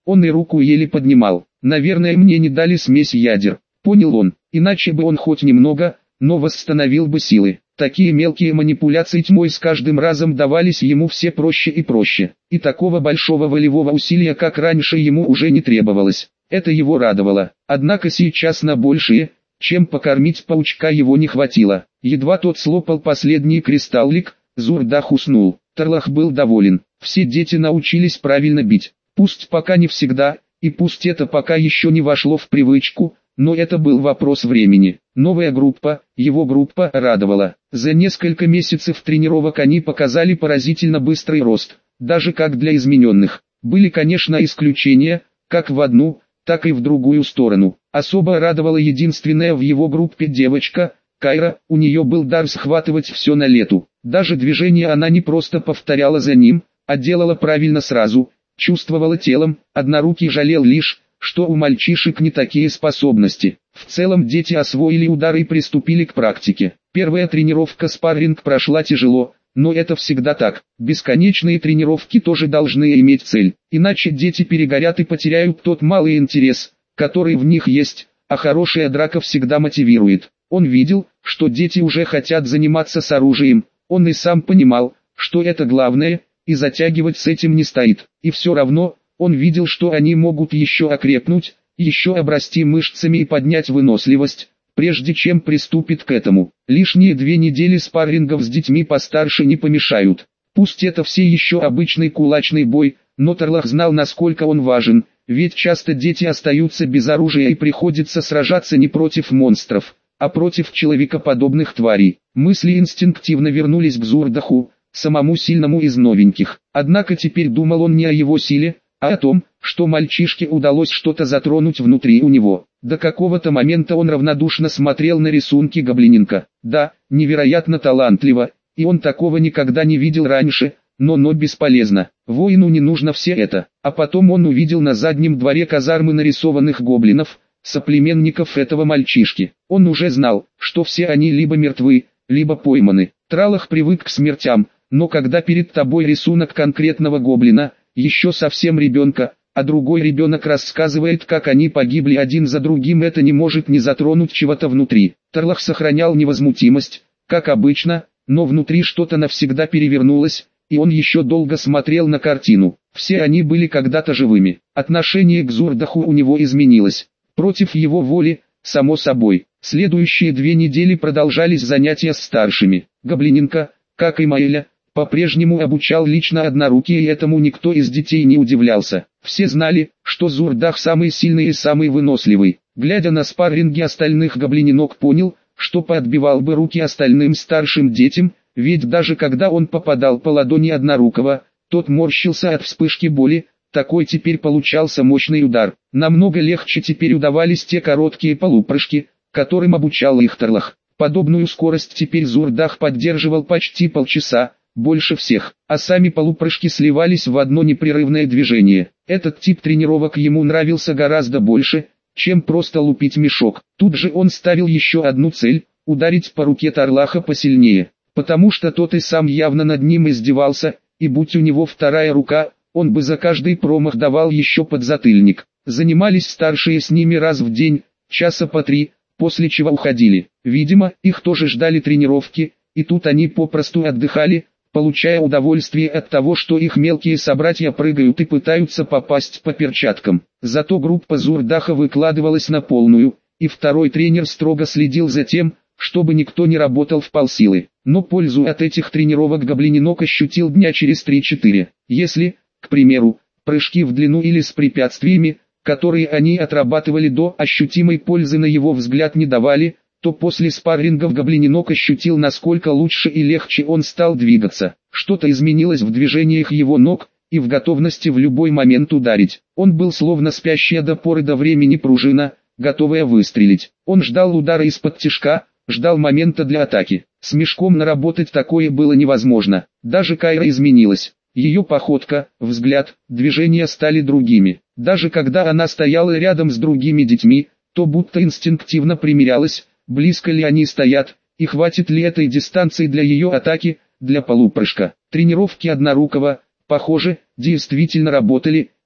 Он и руку еле поднимал. Наверное, мне не дали смесь ядер. Понял он, иначе бы он хоть немного, но восстановил бы силы. Такие мелкие манипуляции тьмой с каждым разом давались ему все проще и проще. И такого большого волевого усилия, как раньше, ему уже не требовалось. Это его радовало. Однако сейчас на большее, чем покормить паучка, его не хватило. Едва тот слопал последний кристаллик, Зурдах уснул. Тарлах был доволен. Все дети научились правильно бить. Пусть пока не всегда, и пусть это пока еще не вошло в привычку, но это был вопрос времени. Новая группа, его группа, радовала. За несколько месяцев тренировок они показали поразительно быстрый рост, даже как для измененных. Были, конечно, исключения, как в одну, так и в другую сторону. Особо радовала единственная в его группе девочка, Кайра. У нее был дар схватывать все на лету. Даже движения она не просто повторяла за ним, а делала правильно сразу, чувствовала телом. Однорукий жалел лишь, что у мальчишек не такие способности. В целом дети освоили удары и приступили к практике. Первая тренировка спарринг прошла тяжело, но это всегда так. Бесконечные тренировки тоже должны иметь цель, иначе дети перегорят и потеряют тот малый интерес, который в них есть, а хорошая драка всегда мотивирует. Он видел, что дети уже хотят заниматься с оружием, он и сам понимал, что это главное, и затягивать с этим не стоит. И все равно, он видел, что они могут еще окрепнуть, еще обрасти мышцами и поднять выносливость, прежде чем приступит к этому. Лишние две недели спаррингов с детьми постарше не помешают. Пусть это все еще обычный кулачный бой, но Тарлах знал, насколько он важен, ведь часто дети остаются без оружия и приходится сражаться не против монстров, а против человекоподобных тварей. Мысли инстинктивно вернулись к Зурдаху, самому сильному из новеньких. Однако теперь думал он не о его силе, а о том, что мальчишке удалось что-то затронуть внутри у него. До какого-то момента он равнодушно смотрел на рисунки Гоблиненка. Да, невероятно талантливо, и он такого никогда не видел раньше, но но бесполезно. Воину не нужно все это. А потом он увидел на заднем дворе казармы нарисованных гоблинов, соплеменников этого мальчишки. Он уже знал, что все они либо мертвы, либо пойманы. Тралах привык к смертям, но когда перед тобой рисунок конкретного гоблина, еще совсем ребенка, а другой ребенок рассказывает, как они погибли один за другим, это не может не затронуть чего-то внутри. Тарлах сохранял невозмутимость, как обычно, но внутри что-то навсегда перевернулось, и он еще долго смотрел на картину. Все они были когда-то живыми. Отношение к Зурдаху у него изменилось. Против его воли, само собой. Следующие две недели продолжались занятия с старшими. Гоблиненко, как и Маэля, по-прежнему обучал лично Однорукий, и этому никто из детей не удивлялся. Все знали, что Зурдах самый сильный и самый выносливый. Глядя на спарринги остальных, Гоблиненок понял, что подбивал бы руки остальным старшим детям, ведь даже когда он попадал по ладони Однорукого, тот морщился от вспышки боли. Такой теперь получался мощный удар. Намного легче теперь удавались те короткие полупрыжки, которым обучал их Тарлах. Подобную скорость теперь Зурдах поддерживал почти полчаса, больше всех, а сами полупрыжки сливались в одно непрерывное движение. Этот тип тренировок ему нравился гораздо больше, чем просто лупить мешок. Тут же он ставил еще одну цель – ударить по руке Тарлаха посильнее, потому что тот и сам явно над ним издевался, и будь у него вторая рука, он бы за каждый промах давал еще подзатыльник. Занимались старшие с ними раз в день, часа по три, после чего уходили. Видимо, их тоже ждали тренировки, и тут они попросту отдыхали, получая удовольствие от того, что их мелкие собратья прыгают и пытаются попасть по перчаткам. Зато группа Зурдаха выкладывалась на полную, и второй тренер строго следил за тем, чтобы никто не работал в полсилы. Но пользу от этих тренировок Гоблиненок ощутил дня через три-четыре. Если, к примеру, прыжки в длину или с препятствиями, которые они отрабатывали до ощутимой пользы на его взгляд не давали, то после спаррингов Гоблиненок ощутил, насколько лучше и легче он стал двигаться. Что-то изменилось в движениях его ног и в готовности в любой момент ударить. Он был словно спящая до поры до времени пружина, готовая выстрелить. Он ждал удара из-под тишка, ждал момента для атаки. С мешком наработать такое было невозможно. Даже Кайра изменилась. Ее походка, взгляд, движения стали другими. Даже когда она стояла рядом с другими детьми, то будто инстинктивно примерялась, близко ли они стоят, и хватит ли этой дистанции для ее атаки, для полупрыжка. Тренировки Однорукого, похоже, действительно работали,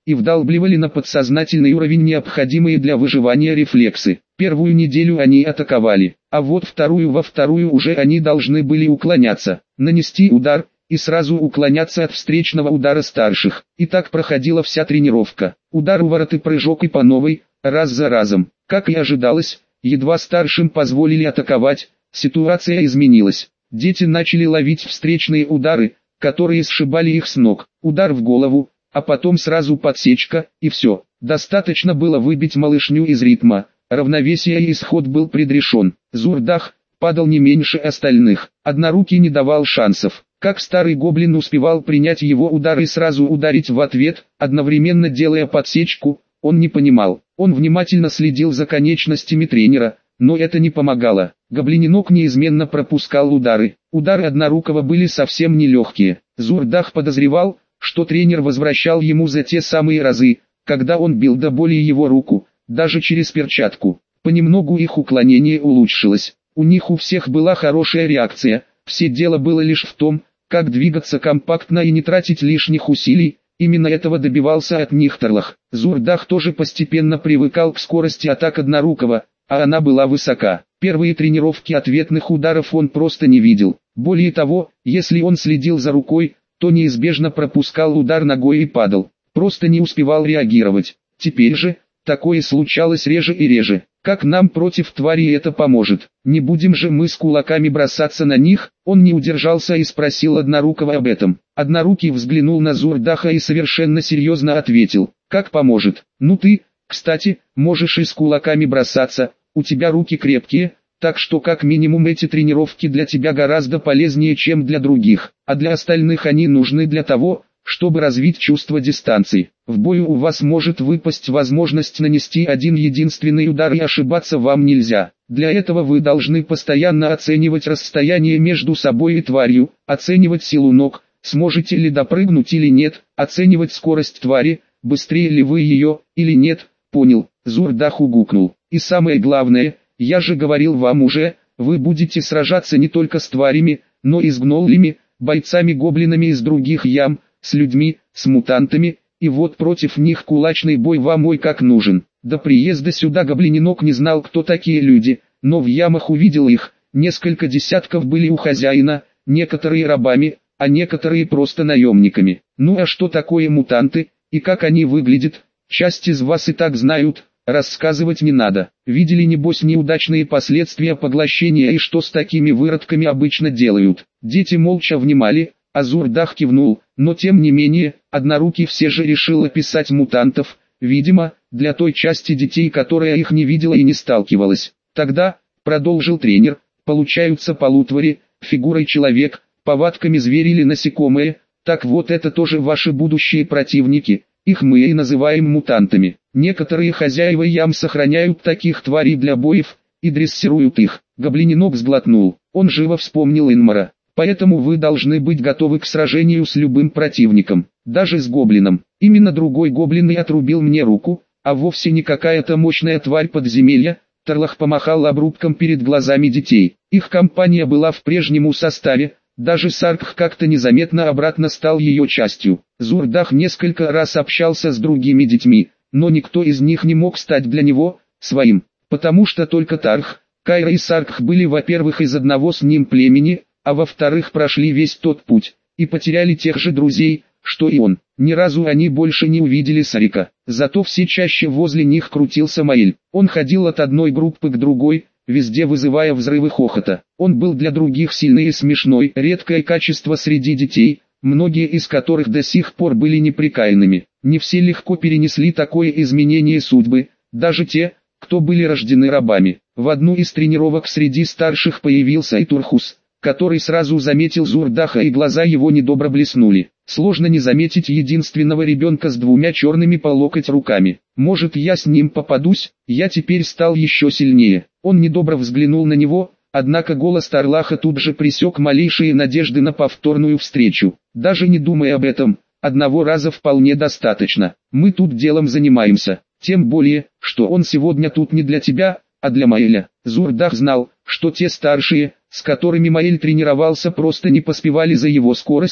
и вдалбливали на подсознательный уровень необходимые для выживания рефлексы. Первую неделю они атаковали, а вот вторую во вторую уже они должны были уклоняться, нанести удар и сразу уклоняться от встречного удара старших. И так проходила вся тренировка. Удар, уворот и прыжок и по новой, раз за разом. Как и ожидалось, едва старшим позволили атаковать, ситуация изменилась. Дети начали ловить встречные удары, которые сшибали их с ног. Удар в голову, а потом сразу подсечка, и все. Достаточно было выбить малышню из ритма. Равновесие и исход был предрешен. Зурдах падал не меньше остальных. Однорукий не давал шансов. Как старый гоблин успевал принять его удар и сразу ударить в ответ, одновременно делая подсечку, он не понимал. Он внимательно следил за конечностями тренера, но это не помогало. Гоблиненок неизменно пропускал удары. Удары однорукого были совсем нелегкие. Зурдах подозревал, что тренер возвращал ему за те самые разы, когда он бил до боли его руку, даже через перчатку. Понемногу их уклонение улучшилось. У них у всех была хорошая реакция. Все дело было лишь в том, как двигаться компактно и не тратить лишних усилий. Именно этого добивался от них Тарлах. Зурдах тоже постепенно привыкал к скорости атак однорукого, а она была высока. Первые тренировки ответных ударов он просто не видел. Более того, если он следил за рукой, то неизбежно пропускал удар ногой и падал. Просто не успевал реагировать. Теперь же, такое случалось реже и реже. Как нам против твари это поможет? Не будем же мы с кулаками бросаться на них? Он не удержался и спросил Однорукого об этом. Однорукий взглянул на Зурдаха и совершенно серьезно ответил. Как поможет? Ну ты, кстати, можешь и с кулаками бросаться, у тебя руки крепкие, так что как минимум эти тренировки для тебя гораздо полезнее, чем для других, а для остальных они нужны для того, чтобы развить чувство дистанции. В бою у вас может выпасть возможность нанести один единственный удар, и ошибаться вам нельзя. Для этого вы должны постоянно оценивать расстояние между собой и тварью, оценивать силу ног, сможете ли допрыгнуть или нет, оценивать скорость твари, быстрее ли вы ее, или нет. Понял, Зурдах угукнул. И самое главное, я же говорил вам уже, вы будете сражаться не только с тварями, но и с гноллями, бойцами-гоблинами из других ям, с людьми, с мутантами, и вот против них кулачный бой вам ой как нужен. До приезда сюда гоблиненок не знал, кто такие люди, но в ямах увидел их, несколько десятков были у хозяина, некоторые рабами, а некоторые просто наемниками. Ну а что такое мутанты, и как они выглядят, часть из вас и так знают, рассказывать не надо. Видели небось неудачные последствия поглощения и что с такими выродками обычно делают. Дети молча внимали, а Зурдах кивнул, но тем не менее, Однорукий все же решил описать мутантов, видимо, для той части детей, которая их не видела и не сталкивалась. Тогда, продолжил тренер, получаются полутвари, фигурой человек, повадками зверь или насекомые, так вот это тоже ваши будущие противники, их мы и называем мутантами. Некоторые хозяева ям сохраняют таких тварей для боев и дрессируют их. Гоблиненок сглотнул, он живо вспомнил Инмара. Поэтому вы должны быть готовы к сражению с любым противником, даже с гоблином. Именно другой гоблин и отрубил мне руку, а вовсе не какая-то мощная тварь подземелья. Тарлах помахал обрубком перед глазами детей. Их компания была в прежнем составе, даже Саркх как-то незаметно обратно стал ее частью. Зурдах несколько раз общался с другими детьми, но никто из них не мог стать для него своим, потому что только Тарх, Кайра и Саркх были, во-первых, из одного с ним племени, а во-вторых, прошли весь тот путь, и потеряли тех же друзей, что и он. Ни разу они больше не увидели Сарика, зато все чаще возле них крутился Маэль. Он ходил от одной группы к другой, везде вызывая взрывы хохота. Он был для других сильный и смешной, редкое качество среди детей, многие из которых до сих пор были неприкаянными. Не все легко перенесли такое изменение судьбы, даже те, кто были рождены рабами. В одну из тренировок среди старших появился и Турхус, который сразу заметил Зурдаха, и глаза его недобро блеснули. Сложно не заметить единственного ребенка с двумя черными по локоть руками. Может, я с ним попадусь? Я теперь стал еще сильнее. Он недобро взглянул на него, однако голос Тарлаха тут же пресек малейшие надежды на повторную встречу. Даже не думай об этом, одного раза вполне достаточно. Мы тут делом занимаемся. Тем более, что он сегодня тут не для тебя, а для Маэля. Зурдах знал, что те старшие, с которыми Маэль тренировался, просто не поспевали за его скоростью,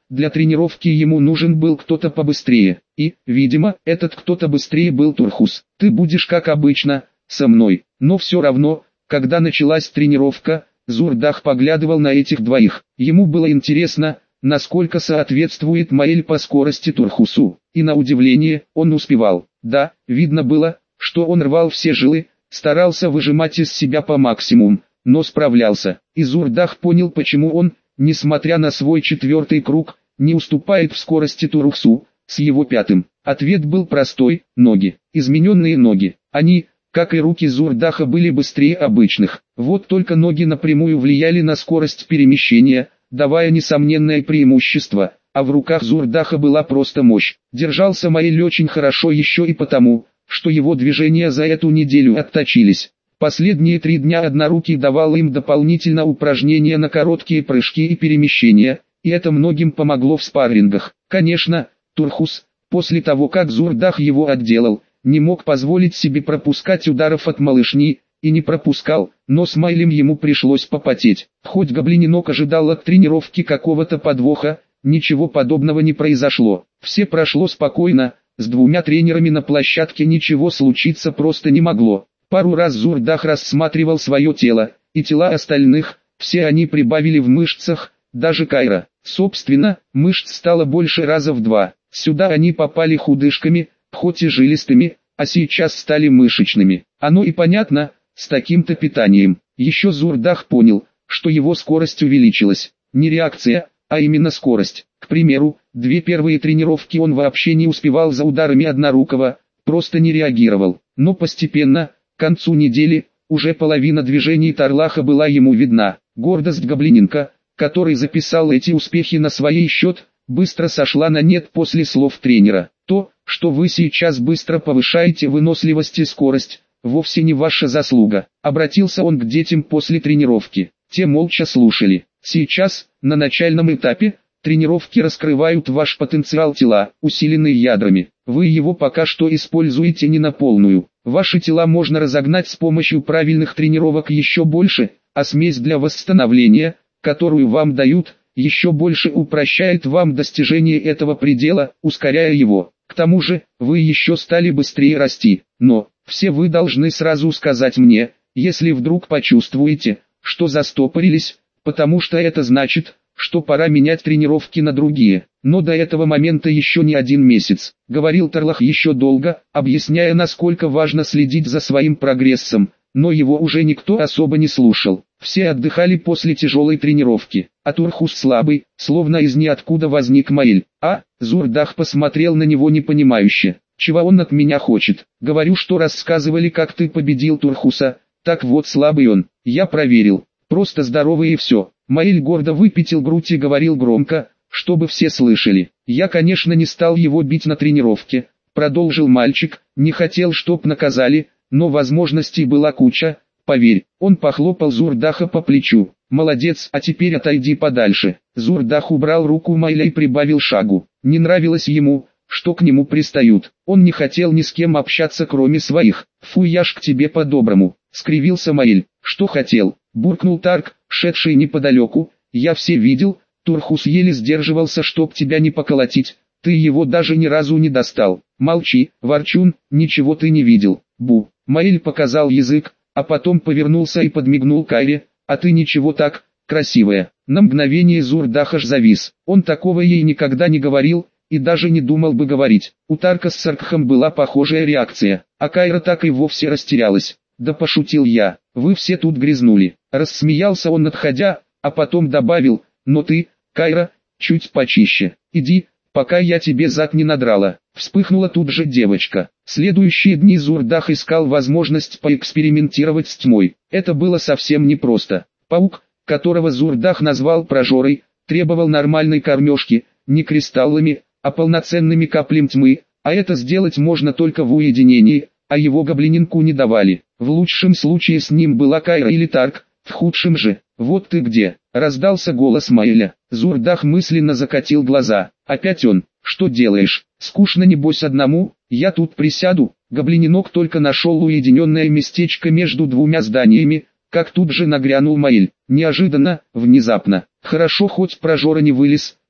для тренировки ему нужен был кто-то побыстрее. И, видимо, этот кто-то быстрее был Турхус. Ты будешь как обычно, со мной. Но все равно, когда началась тренировка, Зурдах поглядывал на этих двоих. Ему было интересно, насколько соответствует Маэль по скорости Турхусу. И на удивление, он успевал. Да, видно было, что он рвал все жилы, старался выжимать из себя по максимуму, но справлялся. И Зурдах понял, почему он, несмотря на свой четвертый круг, не уступает в скорости Турхусу, с его пятым. Ответ был простой: ноги. Измененные ноги. Они, как и руки Зурдаха, были быстрее обычных. Вот только ноги напрямую влияли на скорость перемещения, давая несомненное преимущество, а в руках Зурдаха была просто мощь. Держался Маэль очень хорошо еще и потому, что его движения за эту неделю отточились. Последние три дня Однорукий давал им дополнительно упражнения на короткие прыжки и перемещения, и это многим помогло в спаррингах. Конечно, Турхус, после того как Зурдах его отделал, не мог позволить себе пропускать ударов от малышни, и не пропускал, но с Маэлем ему пришлось попотеть. Хоть Гоблиненок ожидал от тренировки какого-то подвоха, ничего подобного не произошло. Все прошло спокойно, с двумя тренерами на площадке ничего случиться просто не могло. Пару раз Зурдах рассматривал свое тело, и тела остальных, все они прибавили в мышцах, даже Кайра. Собственно, мышц стало больше раза в два. Сюда они попали худышками, хоть и жилистыми, а сейчас стали мышечными. Оно и понятно, с таким-то питанием. Еще Зурдах понял, что его скорость увеличилась. Не реакция, а именно скорость. К примеру, две первые тренировки он вообще не успевал за ударами Однорукого, просто не реагировал. Но постепенно, к концу недели, уже половина движений Тарлаха была ему видна. Гордость Гоблиненка, который записал эти успехи на свой счет, быстро сошла на нет после слов тренера. То, что вы сейчас быстро повышаете выносливость и скорость, вовсе не ваша заслуга. Обратился он к детям после тренировки. Те молча слушали. Сейчас, на начальном этапе, тренировки раскрывают ваш потенциал тела, усиленный ядрами. Вы его пока что используете не на полную. Ваши тела можно разогнать с помощью правильных тренировок еще больше, а смесь для восстановления, которую вам дают, еще больше упрощает вам достижение этого предела, ускоряя его. К тому же, вы еще стали быстрее расти. Но, все вы должны сразу сказать мне, если вдруг почувствуете, что застопорились, потому что это значит, что пора менять тренировки на другие. Но до этого момента еще не один месяц. Говорил Тарлах еще долго, объясняя, насколько важно следить за своим прогрессом, но его уже никто особо не слушал. Все отдыхали после тяжелой тренировки, а Турхус слабый, словно из ниоткуда возник Маэль. А, Зурдах посмотрел на него непонимающе. Чего он от меня хочет? Говорю, что рассказывали, как ты победил Турхуса. Так вот, слабый он. Я проверил. Просто здоровый и все. Маэль гордо выпятил грудь и говорил громко, чтобы все слышали. Я, конечно, не стал его бить на тренировке, продолжил мальчик, не хотел, чтоб наказали, но возможностей была куча. Поверь, он похлопал Зурдаха по плечу. Молодец, а теперь отойди подальше. Зурдах убрал руку Маэля и прибавил шагу. Не нравилось ему, что к нему пристают. Он не хотел ни с кем общаться, кроме своих. Фу, я ж к тебе по-доброму, скривился Маэль. Что хотел? Буркнул Тарк, шедший неподалеку. Я все видел. Турхус еле сдерживался, чтоб тебя не поколотить. Ты его даже ни разу не достал. Молчи, ворчун, ничего ты не видел. Бу. Маэль показал язык, а потом повернулся и подмигнул Кайре. А ты ничего так, красивая. На мгновение Зурдах аж завис. Он такого ей никогда не говорил, и даже не думал бы говорить. У Тарка с Саркхом была похожая реакция, а Кайра так и вовсе растерялась. Да пошутил я, вы все тут грязнули. Рассмеялся он, отходя, а потом добавил, но ты, Кайра, чуть почище. Иди, пока я тебе зад не надрала. Вспыхнула тут же девочка. Следующие дни Зурдах искал возможность поэкспериментировать с тьмой. Это было совсем непросто. Паук, которого Зурдах назвал прожорой, требовал нормальной кормежки, не кристаллами, а полноценными каплями тьмы, а это сделать можно только в уединении, а его гоблиненку не давали. В лучшем случае с ним была Кайра или Тарк, в худшем же, вот ты где, раздался голос Маэля. Зурдах мысленно закатил глаза. Опять он, что делаешь? Скучно небось одному, я тут присяду. Гоблиненок только нашел уединенное местечко между двумя зданиями, как тут же нагрянул Маэль. Неожиданно, внезапно. Хорошо хоть прожора не вылез,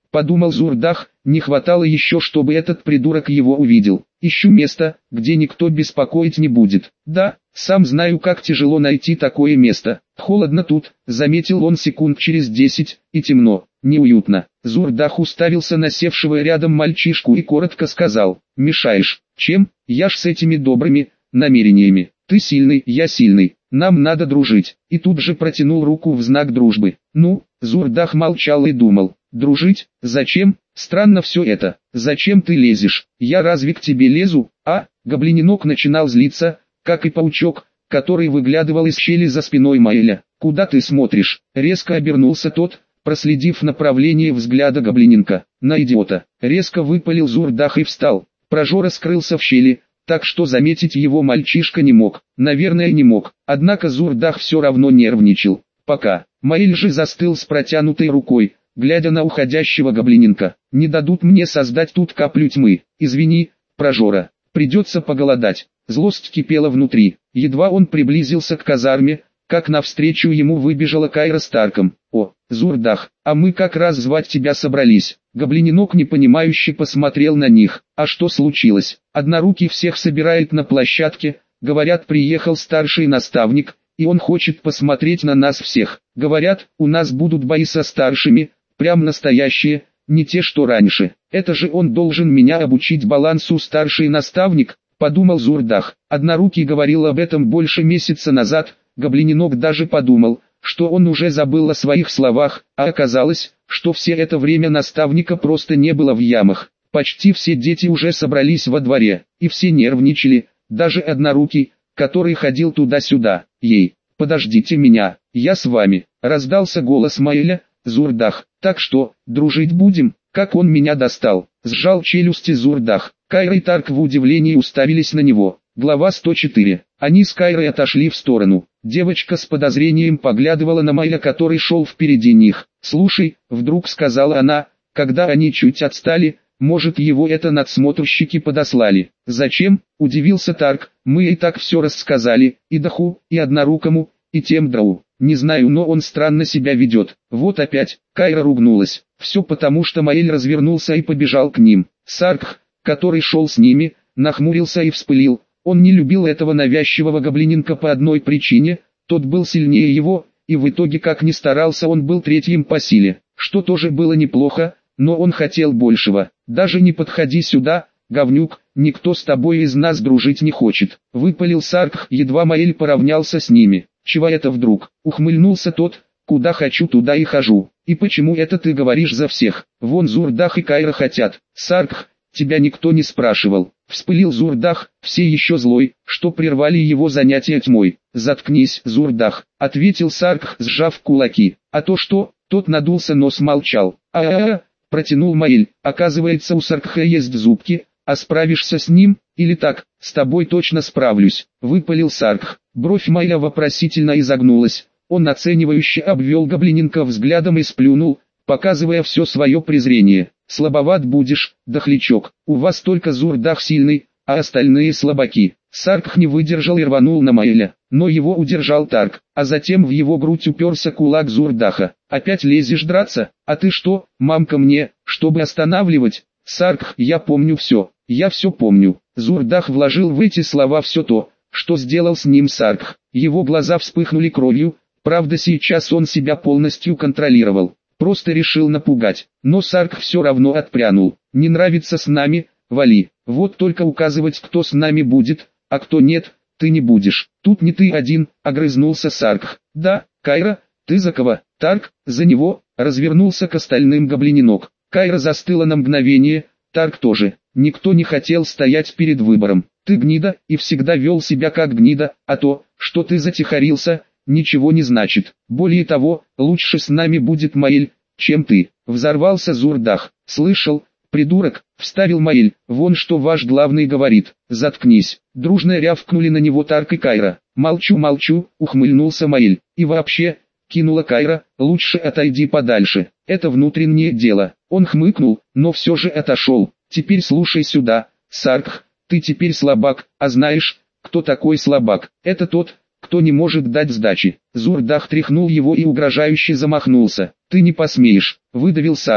подумал Зурдах, не хватало еще, чтобы этот придурок его увидел. Ищу место, где никто беспокоить не будет. Да, сам знаю, как тяжело найти такое место. Холодно тут, заметил он секунд через десять, и темно, неуютно. Зурдах уставился на севшего рядом мальчишку и коротко сказал: «Мешаешь. Чем? Я ж с этими добрыми намерениями. Ты сильный, я сильный. Нам надо дружить». И тут же протянул руку в знак дружбы. Ну, Зурдах молчал и думал: дружить? Зачем? Странно все это. Зачем ты лезешь? Я разве к тебе лезу? А? Гоблиненок начинал злиться, как и паучок, который выглядывал из щели за спиной Маэля. Куда ты смотришь? Резко обернулся тот, проследив направление взгляда гоблиненка. На идиота. Резко выпалил Зурдах и встал. Прожора скрылся в щели, так что заметить его мальчишка не мог. Наверное, не мог. Однако Зурдах все равно нервничал. Пока. Маэль же застыл с протянутой рукой, глядя на уходящего гоблиненка. «Не дадут мне создать тут каплю тьмы. Извини, Прожора. Придется поголодать». Злость кипела внутри. Едва он приблизился к казарме, как навстречу ему выбежала Кайра с Тарком. «О, Зурдах, а мы как раз звать тебя собрались». Гоблиненок непонимающе посмотрел на них. «А что случилось? Однорукий всех собирает на площадке, говорят, приехал старший наставник, и он хочет посмотреть на нас всех. Говорят, у нас будут бои со старшими, прям настоящие, не те, что раньше. Это же он должен меня обучить балансу, старший наставник», подумал Зурдах. Однорукий говорил об этом больше месяца назад. Гоблиненок даже подумал, что он уже забыл о своих словах, а оказалось, что все это время наставника просто не было в ямах. Почти все дети уже собрались во дворе, и все нервничали, даже Однорукий, который ходил туда-сюда. «Ей, подождите меня, я с вами», раздался голос Маэля. «Зурдах, так что, дружить будем?» «Как он меня достал!» Сжал челюсти Зурдах. Кайра и Тарк в удивлении уставились на него. Глава сто четыре. Они с Кайрой отошли в сторону. Девочка с подозрением поглядывала на Маэля, который шел впереди них. «Слушай», вдруг сказала она, когда они чуть отстали, «может, его это надсмотрщики подослали?» «Зачем?» – удивился Тарк. «Мы и так все рассказали, и Даху, и Однорукому, и тем Драу. Не знаю, но он странно себя ведет». Вот опять. Кайра ругнулась. Все потому, что Маэль развернулся и побежал к ним. Саркх, который шел с ними, нахмурился и вспылил. Он не любил этого навязчивого гоблиненка по одной причине: тот был сильнее его, и в итоге, как ни старался, он был третьим по силе, что тоже было неплохо, но он хотел большего. «Даже не подходи сюда, говнюк, никто с тобой из нас дружить не хочет», выпалил Саркх, едва Маэль поравнялся с ними. «Чего это вдруг?» ухмыльнулся тот. «Куда хочу, туда и хожу. И почему это ты говоришь за всех? Вон Зурдах и Кайра хотят». «Саркх, тебя никто не спрашивал», вспылил Зурдах, все еще злой, что прервали его занятия тьмой. «Заткнись, Зурдах», ответил Саркх, сжав кулаки. «А то что?» Тот надулся, но смолчал. «А-а-а», протянул Маэль. «Оказывается, у Саркха есть зубки, а справишься с ним, или так?» «С тобой точно справлюсь», выпалил Саркх. Бровь Маэля вопросительно изогнулась. Он оценивающе обвел гоблиненка взглядом и сплюнул, показывая все свое презрение. «Слабоват будешь, дохлячок, у вас только Зурдах сильный, а остальные слабаки». Саркх не выдержал и рванул на Маэля, но его удержал Тарк, а затем в его грудь уперся кулак Зурдаха. «Опять лезешь драться? А ты что, мамка мне, чтобы останавливать?» «Саркх, я помню все, я все помню». Зурдах вложил в эти слова все то, что сделал с ним Саркх. Его глаза вспыхнули кровью, правда сейчас он себя полностью контролировал. Просто решил напугать, но Саркх все равно отпрянул. «Не нравится с нами, вали, вот только указывать, кто с нами будет, а кто нет, ты не будешь. Тут не ты один», огрызнулся Саркх. «Да, Кайра, ты за кого?» «Тарк, за него», развернулся к остальным гоблиненок. Кайра застыла на мгновение, Тарк тоже. Никто не хотел стоять перед выбором. «Ты гнида, и всегда вел себя как гнида, а то, что ты затихарился, ничего не значит. Более того, лучше с нами будет Маэль, чем ты», взорвался Зурдах. «Слышал, придурок», вставил Маэль, «вон что ваш главный говорит». «Заткнись», дружно рявкнули на него Тарк и Кайра. «Молчу, молчу», ухмыльнулся Маэль. «И вообще», кинула Кайра, «лучше отойди подальше, это внутреннее дело». Он хмыкнул, но все же отошел. «Теперь слушай сюда, Саркх, ты теперь слабак, а знаешь, кто такой слабак? Это тот, кто не может дать сдачи». Зурдах тряхнул его и угрожающе замахнулся. «Ты не посмеешь», выдавил Саркх.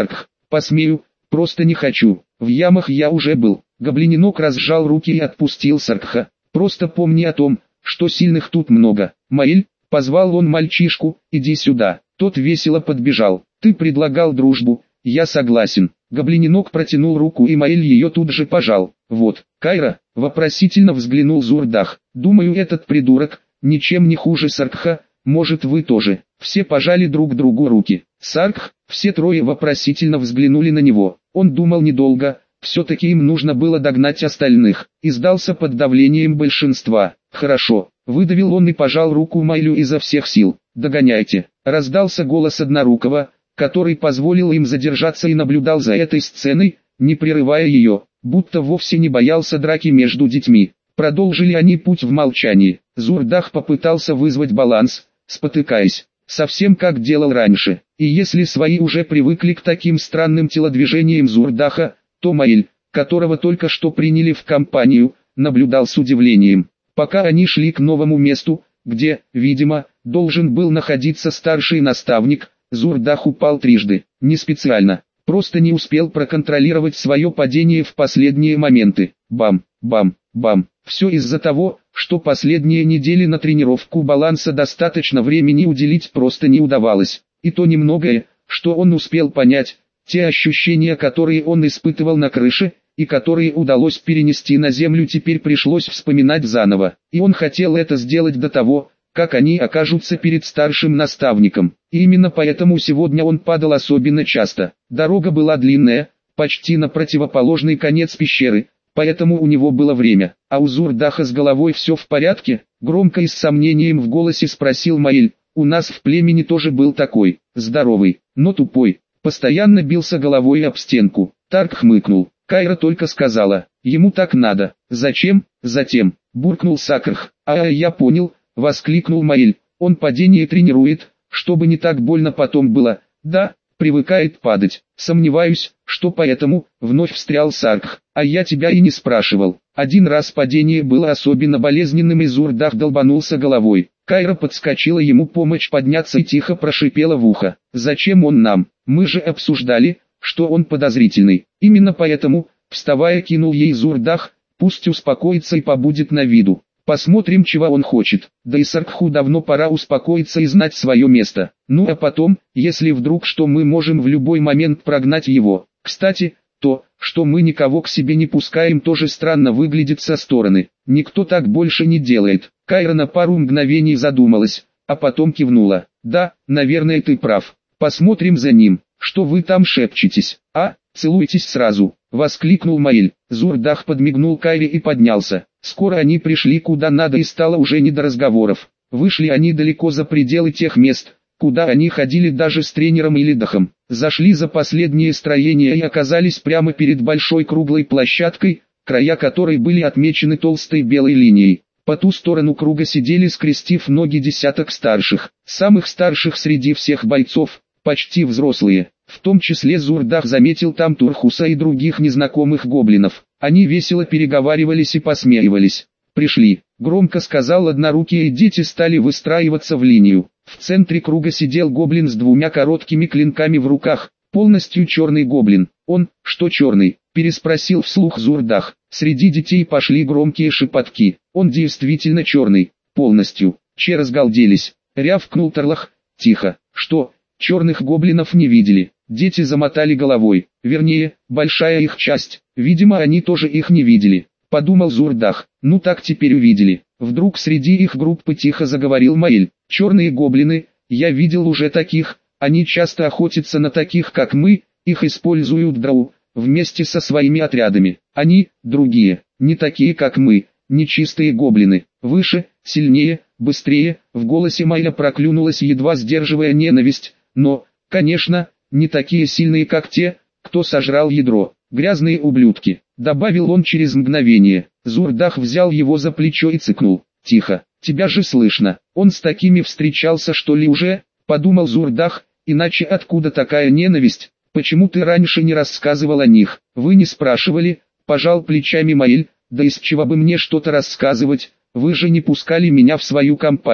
посмею, просто не хочу. В ямах я уже был. Гоблиненок разжал руки и отпустил Саркха. Просто помни о том, что сильных тут много. Маэль, позвал он мальчишку, иди сюда. Тот весело подбежал. Ты предлагал дружбу, я согласен. Гоблиненок протянул руку и Маэль ее тут же пожал. Вот, Кайра, вопросительно взглянул Зурдах. Думаю, этот придурок, ничем не хуже Саркха, может вы тоже. Все пожали друг другу руки. Саркх, все трое вопросительно взглянули на него. Он думал недолго, все-таки им нужно было догнать остальных. И сдался под давлением большинства. Хорошо, выдавил он и пожал руку Майлю изо всех сил. Догоняйте. Раздался голос Однорукого, который позволил им задержаться и наблюдал за этой сценой, не прерывая ее, будто вовсе не боялся драки между детьми. Продолжили они путь в молчании. Зурдах попытался вызвать баланс, спотыкаясь, совсем как делал раньше. И если свои уже привыкли к таким странным телодвижениям Зурдаха, то Маэль, которого только что приняли в компанию, наблюдал с удивлением. Пока они шли к новому месту, где, видимо, должен был находиться старший наставник, Зурдах упал трижды, не специально, просто не успел проконтролировать свое падение в последние моменты. Бам, бам, бам. Все из-за того, что последние недели на тренировку баланса достаточно времени уделить просто не удавалось. И то немногое, что он успел понять, те ощущения, которые он испытывал на крыше, и которые удалось перенести на землю, теперь пришлось вспоминать заново. И он хотел это сделать до того, как они окажутся перед старшим наставником. И именно поэтому сегодня он падал особенно часто. Дорога была длинная, почти на противоположный конец пещеры, поэтому у него было время. А у Зурдаха с головой все в порядке? Громко и с сомнением в голосе спросил Маэль. У нас в племени тоже был такой, здоровый, но тупой, постоянно бился головой об стенку. Тарк хмыкнул. Кайра только сказала, ему так надо. Зачем? Затем, буркнул Сакрх. А, я понял, воскликнул Маэль. Он падение тренирует, чтобы не так больно потом было. Да, привыкает падать. Сомневаюсь, что поэтому, вновь встрял Саркх. А я тебя и не спрашивал. Один раз падение было особенно болезненным и Зурдах долбанулся головой. Кайра подскочила ему помочь подняться и тихо прошипела в ухо. Зачем он нам? Мы же обсуждали, что он подозрительный. Именно поэтому, вставая, кинул ей Зурдах, пусть успокоится и побудет на виду. Посмотрим, чего он хочет. Да и Саркху давно пора успокоиться и знать свое место. Ну а потом, если вдруг что, мы можем в любой момент прогнать его. Кстати, то, что мы никого к себе не пускаем, тоже странно выглядит со стороны. Никто так больше не делает. Кайра на пару мгновений задумалась, а потом кивнула. Да, наверное, ты прав. Посмотрим за ним. Что вы там шепчетесь? А, целуйтесь сразу, воскликнул Маэль. Зурдах подмигнул Кайре и поднялся. Скоро они пришли куда надо и стало уже не до разговоров. Вышли они далеко за пределы тех мест, куда они ходили даже с тренером или Дахом. Зашли за последнее строение и оказались прямо перед большой круглой площадкой, края которой были отмечены толстой белой линией. По ту сторону круга сидели, скрестив ноги, десяток старших, самых старших среди всех бойцов, почти взрослые. В том числе Зурдах заметил там Турхуса и других незнакомых гоблинов. Они весело переговаривались и посмеивались. «Пришли», — громко сказал Однорукий, и дети стали выстраиваться в линию. В центре круга сидел гоблин с двумя короткими клинками в руках, полностью черный гоблин. «Он, что черный?» — переспросил вслух Зурдах. Среди детей пошли громкие шепотки. «Он действительно черный, полностью». Че разгалделись. Рявкнул Тарлах. «Тихо, что, черных гоблинов не видели?» Дети замотали головой, вернее, большая их часть, видимо, они тоже их не видели. Подумал Зурдах, ну так теперь увидели. Вдруг среди их группы тихо заговорил Маэль. Черные гоблины, я видел уже таких, они часто охотятся на таких как мы, их используют драу, вместе со своими отрядами. Они, другие, не такие как мы, нечистые гоблины, выше, сильнее, быстрее. В голосе Маэля проклюнулась, едва сдерживая ненависть, но, конечно, не такие сильные как те, кто сожрал ядро. Грязные ублюдки, добавил он через мгновение. Зурдах взял его за плечо и цыкнул. Тихо, тебя же слышно. Он с такими встречался, что ли, уже? Подумал Зурдах, иначе откуда такая ненависть? Почему ты раньше не рассказывал о них? Вы не спрашивали? Пожал плечами Маэль. Да из чего бы мне что-то рассказывать? Вы же не пускали меня в свою компанию.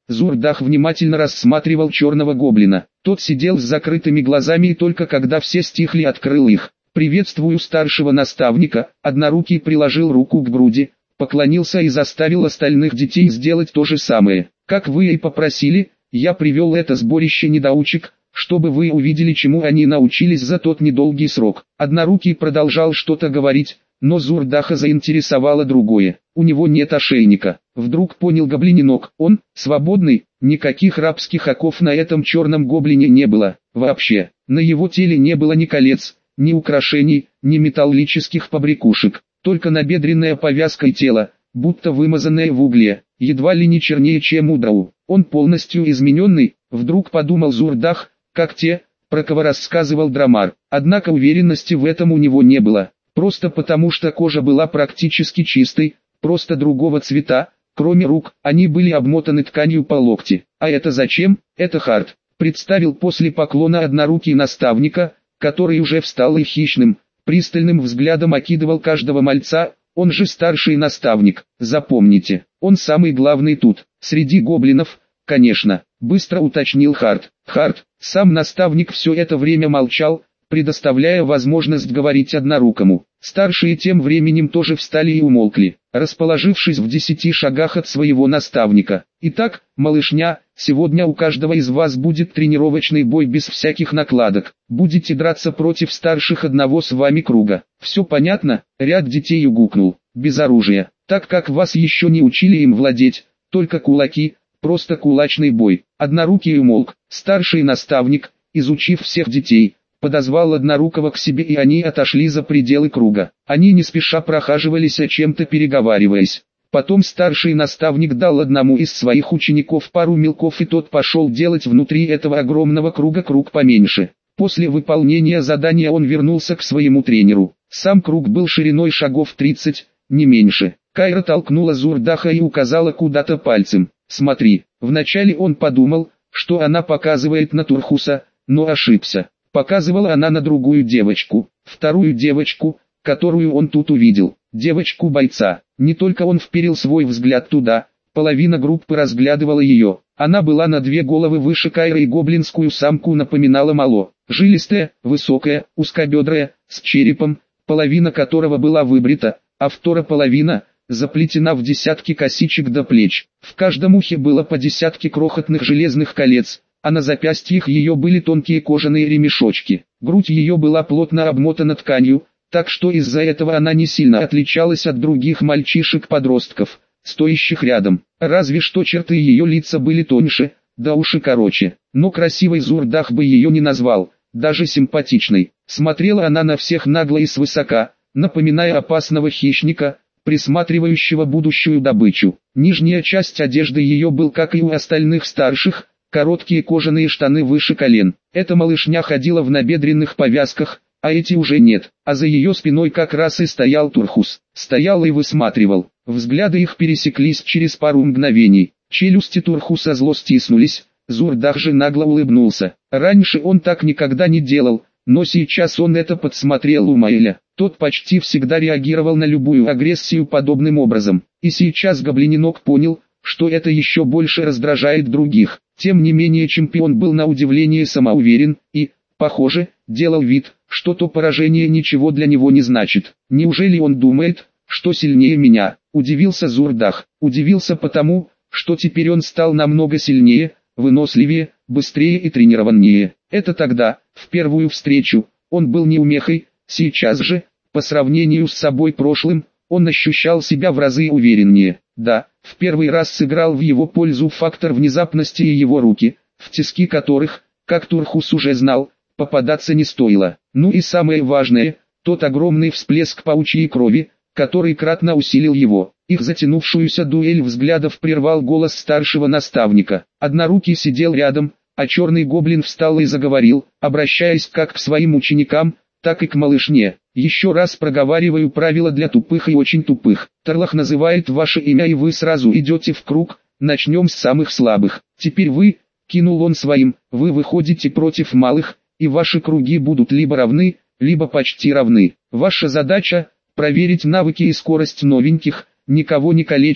Зурдах внимательно рассматривал черного гоблина. Тот сидел с закрытыми глазами и только когда все стихли, открыл их. «Приветствую старшего наставника», однорукий приложил руку к груди, поклонился и заставил остальных детей сделать то же самое. «Как вы и попросили, я привел это сборище недоучек, чтобы вы увидели, чему они научились за тот недолгий срок». Однорукий продолжал что-то говорить, но Зурдаха заинтересовало другое. У него нет ошейника. Вдруг понял гоблиненок, он свободный, никаких рабских оков на этом черном гоблине не было. Вообще, на его теле не было ни колец, ни украшений, ни металлических побрякушек. Только набедренная повязка и тело, будто вымазанное в угле, едва ли не чернее, чем у драу. Он полностью измененный, вдруг подумал Зурдах, как те, про кого рассказывал Драмар. Однако уверенности в этом у него не было. Просто потому, что кожа была практически чистой, просто другого цвета, кроме рук, они были обмотаны тканью по локти. А это зачем? Это Харт. Представил после поклона однорукий наставника, который уже встал и хищным, пристальным взглядом окидывал каждого мальца, он же старший наставник. Запомните, он самый главный тут, среди гоблинов, конечно, быстро уточнил Харт. Харт, сам наставник все это время молчал, предоставляя возможность говорить однорукому. Старшие тем временем тоже встали и умолкли, расположившись в десяти шагах от своего наставника. «Итак, малышня, сегодня у каждого из вас будет тренировочный бой без всяких накладок. Будете драться против старших одного с вами круга. Все понятно?» Ряд детей угукнул. «Без оружия, так как вас еще не учили им владеть, только кулаки, просто кулачный бой». Однорукий умолк. Старший наставник, изучив всех детей, подозвал однорукого к себе, и они отошли за пределы круга. Они не спеша прохаживались, о чем-то переговариваясь. Потом старший наставник дал одному из своих учеников пару мелков, и тот пошел делать внутри этого огромного круга круг поменьше. После выполнения задания он вернулся к своему тренеру. Сам круг был шириной шагов тридцать, не меньше. Кайра толкнула Зурдаха и указала куда-то пальцем. «Смотри». Вначале он подумал, что она показывает на Турхуса, но ошибся. Показывала она на другую девочку, вторую девочку, которую он тут увидел, девочку-бойца. Не только он вперил свой взгляд туда, половина группы разглядывала ее. Она была на две головы выше Кайры и гоблинскую самку напоминала мало. Жилистая, высокая, узкобедрая, с черепом, половина которого была выбрита, а вторая половина заплетена в десятки косичек до плеч. В каждом ухе было по десятке крохотных железных колец, а на запястьях ее были тонкие кожаные ремешочки. Грудь ее была плотно обмотана тканью, так что из-за этого она не сильно отличалась от других мальчишек-подростков, стоящих рядом. Разве что черты ее лица были тоньше, да уши короче. Но красивой Зурдах бы ее не назвал, даже симпатичной. Смотрела она на всех нагло и свысока, напоминая опасного хищника, присматривающего будущую добычу. Нижняя часть одежды ее был, как и у остальных старших, короткие кожаные штаны выше колен. Эта малышня ходила в набедренных повязках, а эти уже нет. А за ее спиной как раз и стоял Турхус. Стоял и высматривал. Взгляды их пересеклись через пару мгновений. Челюсти Турхуса зло стиснулись. Зурдах же нагло улыбнулся. Раньше он так никогда не делал, но сейчас он это подсмотрел у Маэля. Тот почти всегда реагировал на любую агрессию подобным образом. И сейчас гоблиненок понял, что это еще больше раздражает других. Тем не менее чемпион был на удивление самоуверен и, похоже, делал вид, что то поражение ничего для него не значит. Неужели он думает, что сильнее меня? Удивился Зурдах. Удивился потому, что теперь он стал намного сильнее, выносливее, быстрее и тренированнее. Это тогда, в первую встречу, он был неумехой, сейчас же, по сравнению с собой прошлым, он ощущал себя в разы увереннее. Да, в первый раз сыграл в его пользу фактор внезапности и его руки, в тиски которых, как Турхус уже знал, попадаться не стоило. Ну и самое важное, тот огромный всплеск паучьей крови, который кратно усилил его. Их затянувшуюся дуэль взглядов прервал голос старшего наставника. Однорукий сидел рядом, а черный гоблин встал и заговорил, обращаясь как к своим ученикам, так и к малышне. Еще раз проговариваю правила для тупых и очень тупых. Тарлах называет ваше имя, и вы сразу идете в круг. Начнем с самых слабых. Теперь вы, кинул он своим, вы выходите против малых, и ваши круги будут либо равны, либо почти равны. Ваша задача – проверить навыки и скорость новеньких, никого не калечить,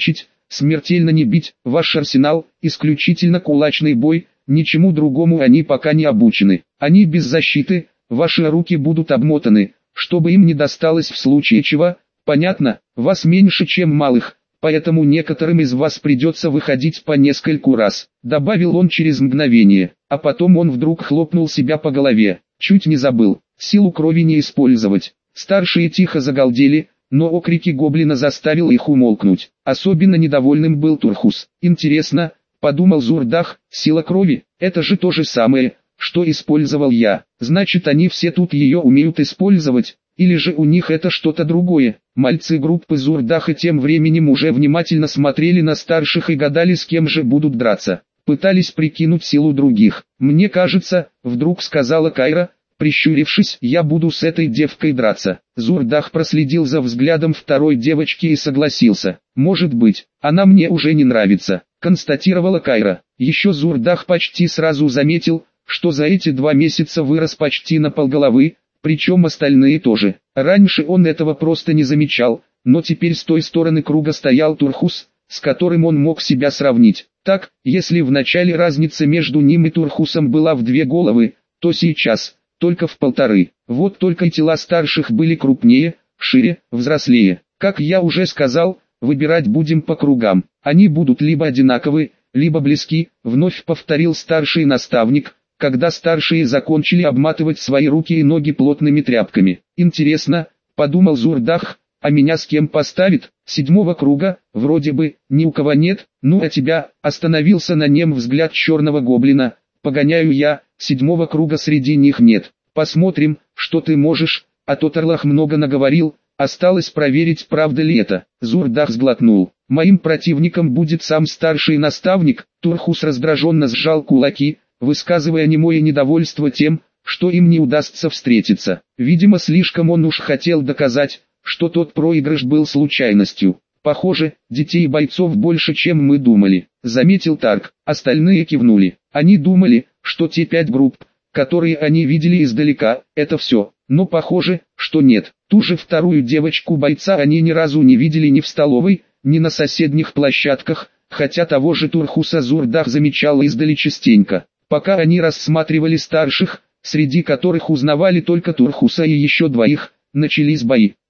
смертельно не бить, ваш арсенал – исключительно кулачный бой, ничему другому они пока не обучены. Они без защиты, ваши руки будут обмотаны, чтобы им не досталось в случае чего, понятно, вас меньше чем малых, поэтому некоторым из вас придется выходить по нескольку раз», — добавил он через мгновение, а потом он вдруг хлопнул себя по голове. «Чуть не забыл, силу крови не использовать». Старшие тихо загалдели, но окрики гоблина заставил их умолкнуть. Особенно недовольным был Турхус. «Интересно», — подумал Зурдах, — «сила крови, это же то же самое, что использовал я. Значит, они все тут ее умеют использовать, или же у них это что-то другое». Мальцы группы Зурдаха тем временем уже внимательно смотрели на старших и гадали, с кем же будут драться. Пытались прикинуть силу других. «Мне кажется», — вдруг сказала Кайра, прищурившись, — «я буду с этой девкой драться». Зурдах проследил за взглядом второй девочки и согласился. «Может быть, она мне уже не нравится», — констатировала Кайра. Еще Зурдах почти сразу заметил, что за эти два месяца вырос почти на полголовы, причем остальные тоже. Раньше он этого просто не замечал, но теперь с той стороны круга стоял Турхус, с которым он мог себя сравнить. Так, если в начале разница между ним и Турхусом была в две головы, то сейчас только в полторы. Вот только и тела старших были крупнее, шире, взрослее. Как я уже сказал, выбирать будем по кругам. Они будут либо одинаковы, либо близки, вновь повторил старший наставник, когда старшие закончили обматывать свои руки и ноги плотными тряпками. «Интересно», — подумал Зурдах, — «а меня с кем поставит? Седьмого круга, вроде бы, ни у кого нет, ну а тебя?» Остановился на нем взгляд черного гоблина. «Погоняю я, седьмого круга среди них нет. Посмотрим, что ты можешь, а то Тарлах много наговорил, осталось проверить, правда ли это». Зурдах сглотнул. «Моим противником будет сам старший наставник». Турхус раздраженно сжал кулаки, высказывая немое недовольство тем, что им не удастся встретиться. Видимо, слишком он уж хотел доказать, что тот проигрыш был случайностью. «Похоже, детей и бойцов больше, чем мы думали», — заметил Тарк. Остальные кивнули. Они думали, что те пять групп, которые они видели издалека, это все. Но похоже, что нет. Ту же вторую девочку-бойца они ни разу не видели ни в столовой, ни на соседних площадках, хотя того же Турхуса Зурдах замечал издали частенько. Пока они рассматривали старших, среди которых узнавали только Турхуса и еще двоих, начались бои.